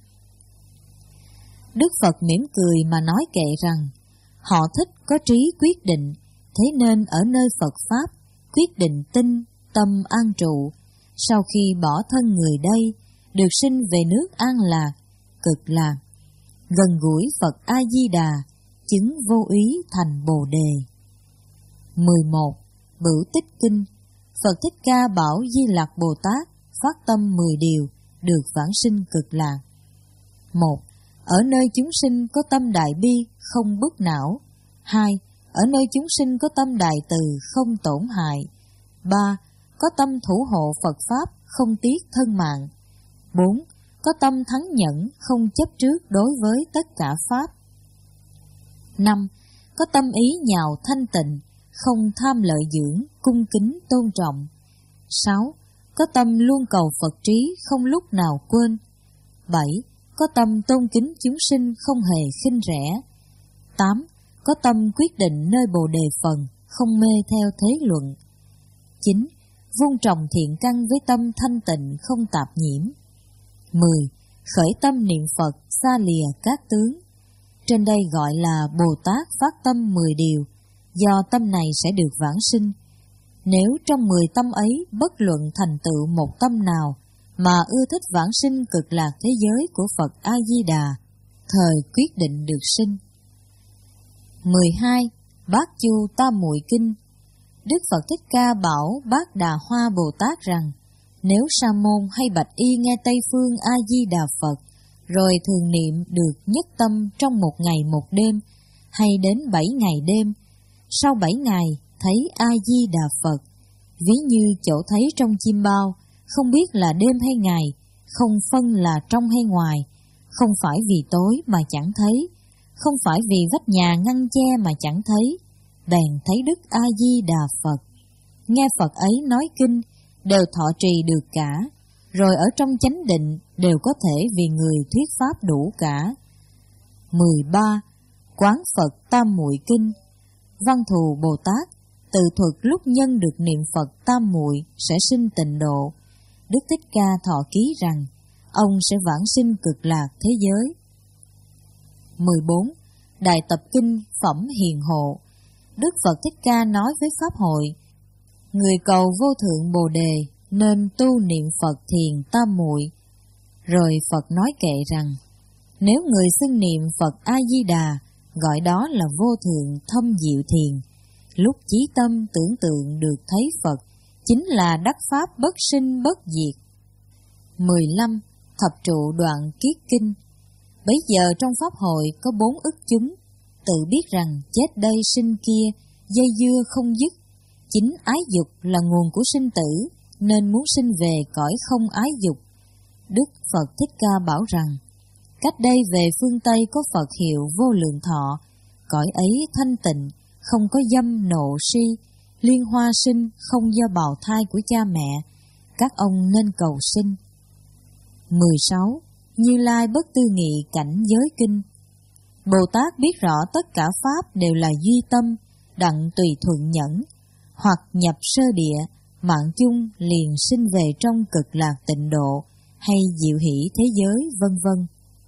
Đức Phật mỉm cười mà nói kệ rằng: họ thích có trí quyết định, thế nên ở nơi Phật Pháp, quyết định tinh, tâm an trụ. Sau khi bỏ thân người đây, được sinh về nước an lạc, cực lạc, gần gũi Phật A-di-đà, chứng vô úy thành Bồ Đề. mười một. Bửu Tích Kinh. Phật Thích Ca bảo Di Lặc Bồ Tát phát tâm mười điều, được vãng sinh cực lạc. một. Ở nơi chúng sinh có tâm đại bi, không bức não. hai. Ở nơi chúng sinh có tâm đại từ, không tổn hại. ba. Có tâm thủ hộ Phật Pháp, không tiếc thân mạng. bốn. Có tâm thắng nhẫn, không chấp trước đối với tất cả Pháp. năm. Có tâm ý nhào thanh tịnh, không tham lợi dưỡng, cung kính tôn trọng. sáu. Có tâm luôn cầu Phật trí, không lúc nào quên. bảy. Có tâm tôn kính chúng sinh, không hề khinh rẻ. tám. Có tâm quyết định nơi Bồ Đề phần, không mê theo thế luận. chín. Vun trồng thiện căn với tâm thanh tịnh, không tạp nhiễm. mười. Khởi tâm niệm Phật, xa lìa các tướng. Trên đây gọi là Bồ Tát phát tâm mười điều, do tâm này sẽ được vãng sinh. Nếu trong mười tâm ấy bất luận thành tựu một tâm nào mà ưa thích vãng sinh cực lạc thế giới của Phật A-di-đà, thời quyết định được sinh. mười hai. Bát Chu Tam Muội Kinh. Đức Phật Thích Ca bảo Bát Đà Hoa Bồ Tát rằng: nếu Sa môn hay Bạch Y nghe Tây Phương A-di-đà Phật, rồi thường niệm được nhất tâm trong một ngày một đêm, hay đến bảy ngày đêm, sau bảy ngày thấy A-di-đà Phật, ví như chỗ thấy trong chim bao, không biết là đêm hay ngày, không phân là trong hay ngoài, không phải vì tối mà chẳng thấy, không phải vì vách nhà ngăn che mà chẳng thấy, bèn thấy Đức A-di-đà Phật. Nghe Phật ấy nói kinh, đều thọ trì được cả, rồi ở trong chánh định đều có thể vì người thuyết pháp đủ cả. mười ba. Quán Phật Tam Muội Kinh. Văn Thù Bồ Tát tự thuật lúc nhân được niệm Phật tam muội sẽ sinh tịnh độ. Đức Thích Ca thọ ký rằng ông sẽ vãng sinh cực lạc thế giới. mười bốn. Đại Tập Kinh Phẩm Hiền Hộ. Đức Phật Thích Ca nói với Pháp hội: người cầu vô thượng Bồ Đề nên tu niệm Phật thiền tam muội. Rồi Phật nói kệ rằng: nếu người xưng niệm Phật A-di-đà, gọi đó là vô thượng thâm diệu thiền. Lúc chí tâm tưởng tượng được thấy Phật, chính là đắc pháp bất sinh bất diệt. mười lăm. Thập trụ đoạn Kiết Kinh. Bấy giờ trong Pháp hội có bốn ức chúng, tự biết rằng chết đây sinh kia, dây dưa không dứt. Chính ái dục là nguồn của sinh tử, nên muốn sinh về cõi không ái dục. Đức Phật Thích Ca bảo rằng, cách đây về phương Tây có Phật hiệu Vô Lượng Thọ, cõi ấy thanh tịnh, không có dâm nộ si, liên hoa sinh không do bào thai của cha mẹ, các ông nên cầu sinh. mười sáu. Như Lai Bất Tư Nghị Cảnh Giới Kinh. Bồ Tát biết rõ tất cả Pháp đều là duy tâm, đặng tùy thuận nhẫn, hoặc nhập sơ địa, mạng chung liền sinh về trong cực lạc tịnh độ, hay diệu hỷ thế giới, vân vân.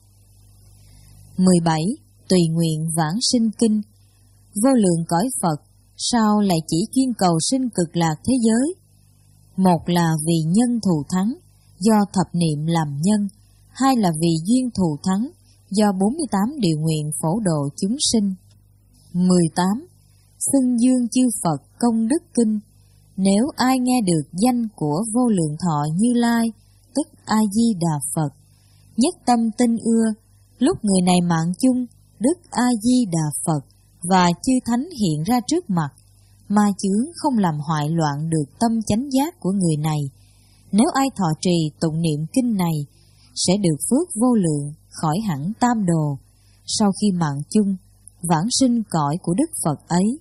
mười bảy. Tùy nguyện vãng sinh kinh. Vô lượng cõi Phật, sao lại chỉ chuyên cầu sinh cực lạc thế giới? Một là vì nhân thù thắng, do thập niệm làm nhân. Hai là vì duyên thù thắng, do bốn mươi tám điều nguyện phổ độ chúng sinh. mười tám. Xưng dương chư Phật công đức kinh. Nếu ai nghe được danh của Vô Lượng Thọ Như Lai, tức A-di-đà Phật, nhất tâm tin ưa, lúc người này mạng chung, Đức A-di-đà Phật và chư thánh hiện ra trước mặt, ma chướng không làm hoại loạn được tâm chánh giác của người này. Nếu ai thọ trì tụng niệm kinh này, sẽ được phước vô lượng, khỏi hẳn tam đồ, sau khi mạng chung, vãng sinh cõi của Đức Phật ấy.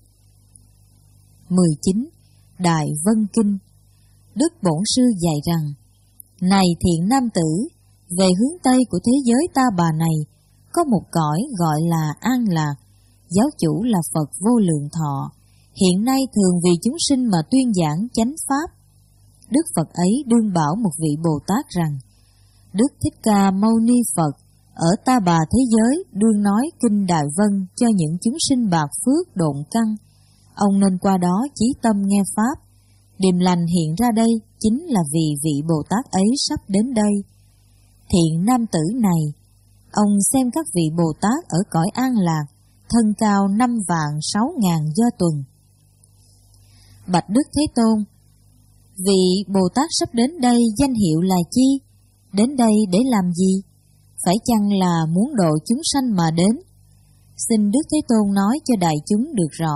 mười chín. Đại Vân Kinh. Đức Bổn Sư dạy rằng, này thiện nam tử, về hướng Tây của thế giới Ta Bà này, có một cõi gọi là An Lạc, giáo chủ là Phật Vô Lượng Thọ, hiện nay thường vì chúng sinh mà tuyên giảng chánh pháp. Đức Phật ấy đương bảo một vị Bồ Tát rằng, Đức Thích Ca Mâu Ni Phật ở Ta Bà thế giới đương nói kinh Đại Vân cho những chúng sinh bạc phước độn căn. Ông nên qua đó chí tâm nghe pháp. Điềm lành hiện ra đây chính là vì vị Bồ Tát ấy sắp đến đây. Thiện nam tử này, ông xem các vị Bồ Tát ở cõi An Lạc, thân cao năm vạn sáu ngàn do tuần. Bạch Đức Thế Tôn, vị Bồ Tát sắp đến đây danh hiệu là chi? Đến đây để làm gì? Phải chăng là muốn độ chúng sanh mà đến? Xin Đức Thế Tôn nói cho đại chúng được rõ.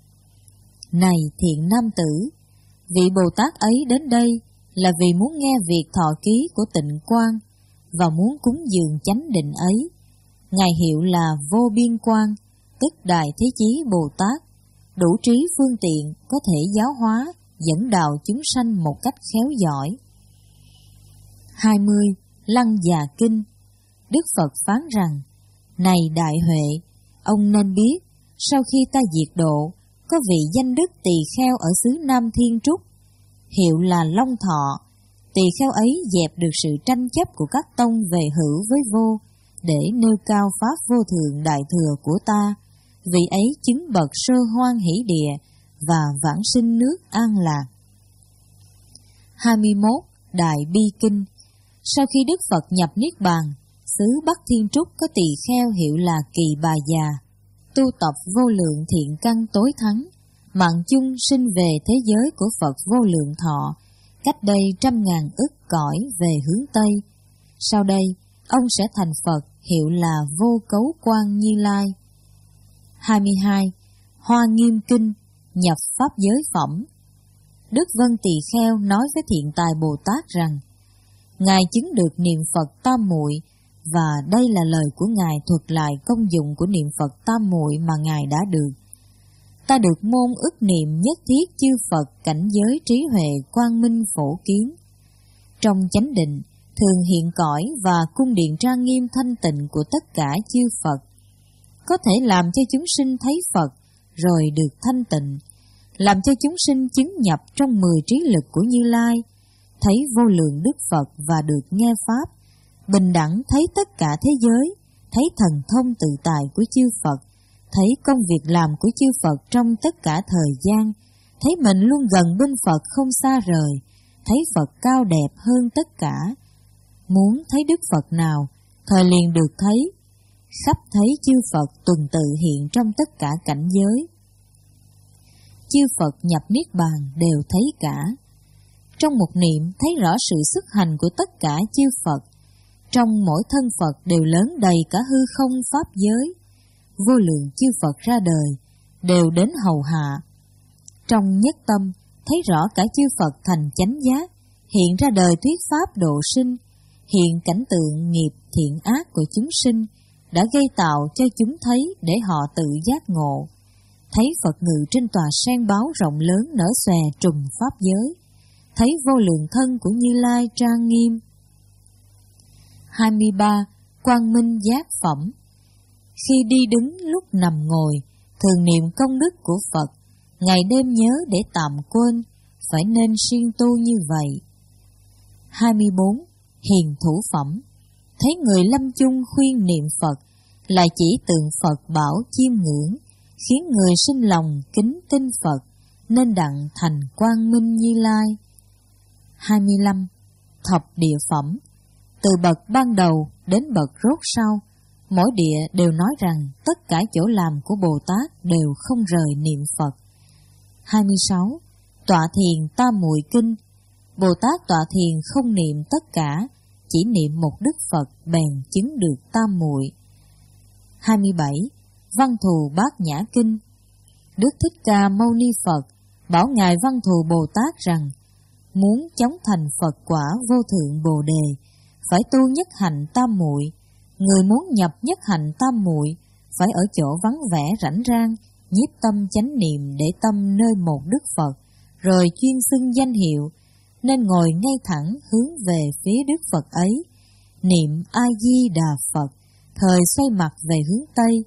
Này thiện nam tử, vị Bồ Tát ấy đến đây là vì muốn nghe việc thọ ký của Tịnh Quang và muốn cúng dường chánh định ấy. Ngài hiệu là Vô Biên Quang, tức Đại Thế Chí Bồ Tát, đủ trí phương tiện có thể giáo hóa, dẫn đạo chúng sanh một cách khéo giỏi. hai mươi. Lăng Già Kinh. Đức Phật phán rằng, này Đại Huệ, ông nên biết, sau khi ta diệt độ, có vị danh đức tỳ kheo ở xứ Nam Thiên Trúc, hiệu là Long Thọ. Tỳ kheo ấy dẹp được sự tranh chấp của các tông về hữu với vô, để nêu cao pháp vô thượng đại thừa của ta. Vị ấy chứng bậc sơ hoan hỷ địa và vãng sinh nước An Lạc. hai mươi mốt. Đại Bi Kinh. Sau khi Đức Phật nhập Niết Bàn, xứ Bắc Thiên Trúc có tỳ kheo hiệu là Kỳ Bà Già, tu tập vô lượng thiện căn tối thắng, mạng chung sinh về thế giới của Phật Vô Lượng Thọ, cách đây trăm ngàn ức cõi về hướng Tây. Sau đây, ông sẽ thành Phật hiệu là Vô Cấu Quang Như Lai. hai mươi hai. Hoa Nghiêm Kinh. Nhập Pháp Giới Phẩm. Đức Vân Tỳ Kheo nói với Thiện Tài Bồ Tát rằng, Ngài chứng được niệm Phật tam muội, và đây là lời của Ngài thuật lại công dụng của niệm Phật tam muội mà Ngài đã được. Ta được môn ức niệm nhất thiết chư Phật cảnh giới trí huệ quang minh phổ kiến. Trong chánh định, thường hiện cõi và cung điện trang nghiêm thanh tịnh của tất cả chư Phật, có thể làm cho chúng sinh thấy Phật, rồi được thanh tịnh, làm cho chúng sinh chứng nhập trong mười trí lực của Như Lai, thấy vô lượng Đức Phật và được nghe Pháp, bình đẳng thấy tất cả thế giới, thấy thần thông tự tại của chư Phật, thấy công việc làm của chư Phật trong tất cả thời gian, thấy mình luôn gần bên Phật không xa rời, thấy Phật cao đẹp hơn tất cả. Muốn thấy Đức Phật nào, thời liền được thấy, khắp thấy chư Phật tuần tự hiện trong tất cả cảnh giới. Chư Phật nhập Niết Bàn đều thấy cả. Trong một niệm thấy rõ sự xuất hành của tất cả chư Phật. Trong mỗi thân Phật đều lớn đầy cả hư không pháp giới. vô lượng chư Phật ra đời, đều đến hầu hạ. Trong nhất tâm, thấy rõ cả chư Phật thành chánh giác, hiện ra đời thuyết pháp độ sinh, hiện cảnh tượng nghiệp thiện ác của chúng sinh, đã gây tạo cho chúng thấy để họ tự giác ngộ. Thấy Phật ngự trên tòa sen báo rộng lớn nở xòe trùm pháp giới, thấy vô lượng thân của Như Lai trang nghiêm. hai mươi ba. Quang minh giác phẩm. Khi đi đứng lúc nằm ngồi, thường niệm công đức của Phật, ngày đêm nhớ để tạm quên, phải nên siêng tu như vậy. hai mươi bốn. Hiền thủ phẩm. Thấy người lâm chung khuyên niệm Phật, là chỉ tượng Phật bảo chiêm ngưỡng, khiến người sinh lòng kính tin Phật, nên đặng thành quang minh Như Lai. hai mươi lăm. Thập địa phẩm. Từ bậc ban đầu đến bậc rốt sau, mỗi địa đều nói rằng tất cả chỗ làm của Bồ Tát đều không rời niệm Phật. hai mươi sáu. Tọa thiền tam muội kinh. Bồ Tát tọa thiền không niệm tất cả, chỉ niệm một đức Phật bèn chứng được tam muội. hai mươi bảy. Văn thù bát nhã kinh. Đức Thích Ca Mâu Ni Phật bảo ngài Văn thù Bồ Tát rằng, muốn chóng thành Phật quả vô thượng Bồ đề, phải tu nhất hạnh tam muội. Người muốn nhập nhất hạnh tam muội, phải ở chỗ vắng vẻ rảnh rang, nhiếp tâm chánh niệm để tâm nơi một đức Phật, rồi chuyên xưng danh hiệu, nên ngồi ngay thẳng hướng về phía đức Phật ấy, niệm A Di Đà Phật, thời xoay mặt về hướng Tây.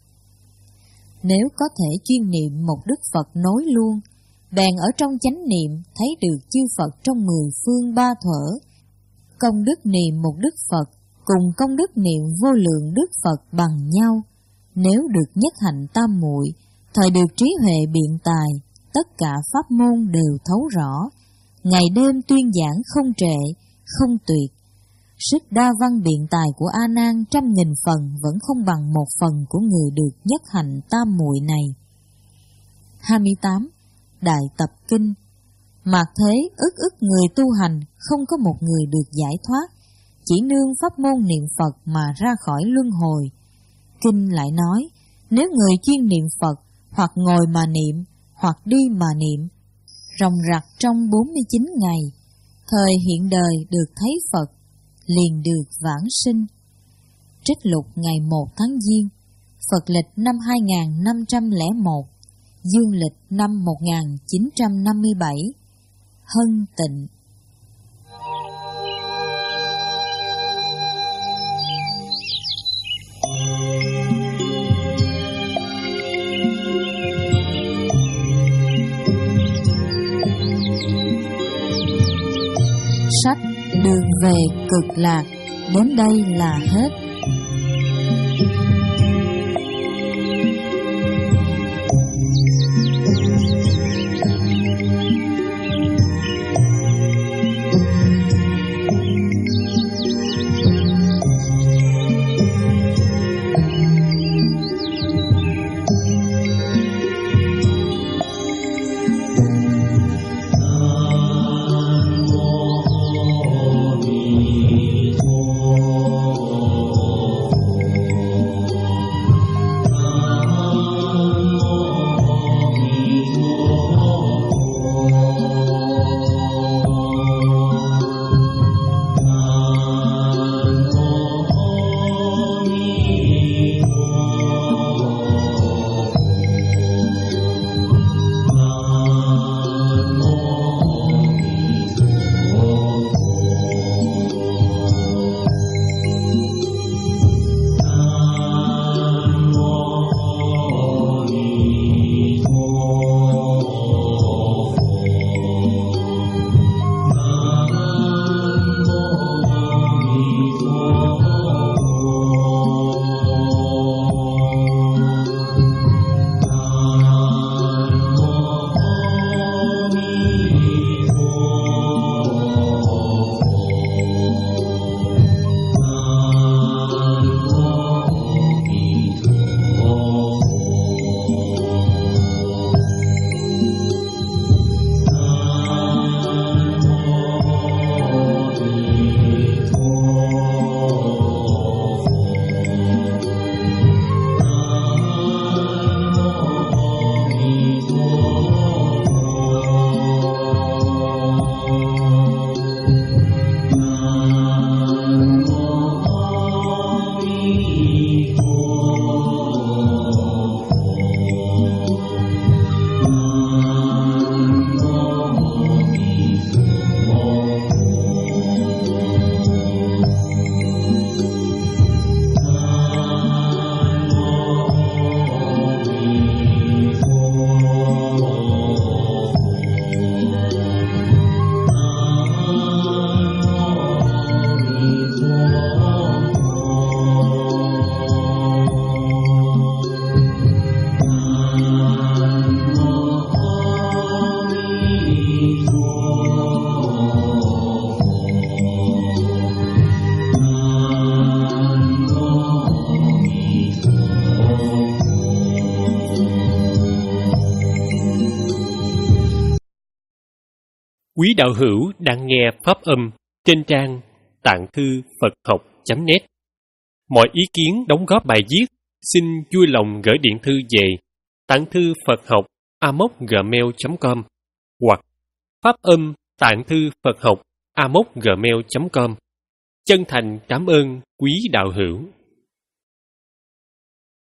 Nếu có thể chuyên niệm một đức Phật nối luôn, bèn ở trong chánh niệm thấy được chư Phật trong mười phương ba thuở. Công đức niệm một đức Phật cùng công đức niệm vô lượng đức Phật bằng nhau. Nếu được nhất hạnh tam muội, thời được trí huệ biện tài, tất cả pháp môn đều thấu rõ, ngày đêm tuyên giảng không trệ, không tuyệt. Sức đa văn biện tài của A Nan trăm nghìn phần vẫn không bằng một phần của người được nhất hạnh tam muội này. hai mươi tám. Đại tập kinh. Mạt thế ức ức người tu hành, không có một người được giải thoát, chỉ nương pháp môn niệm Phật mà ra khỏi luân hồi. Kinh lại nói, nếu người chuyên niệm Phật, hoặc ngồi mà niệm, hoặc đi mà niệm, ròng rặc trong bốn mươi chín ngày, thời hiện đời được thấy Phật, liền được vãng sinh. Trích lục ngày một tháng Giêng, Phật lịch năm hai nghìn năm trăm lẻ một, Dương lịch năm một nghìn chín trăm năm mươi bảy, Hân Tịnh. Sách Đường về Cực Lạc đến đây là hết. Oh Quý đạo hữu đang nghe pháp âm trên trang tạng thư Phật học chấm net. Mọi ý kiến đóng góp bài viết xin vui lòng gửi điện thư về tạng thư Phật học a m o c gmail chấm com hoặc pháp âm tạng thư Phật học a m o c gmail chấm com. Chân thành cảm ơn quý đạo hữu.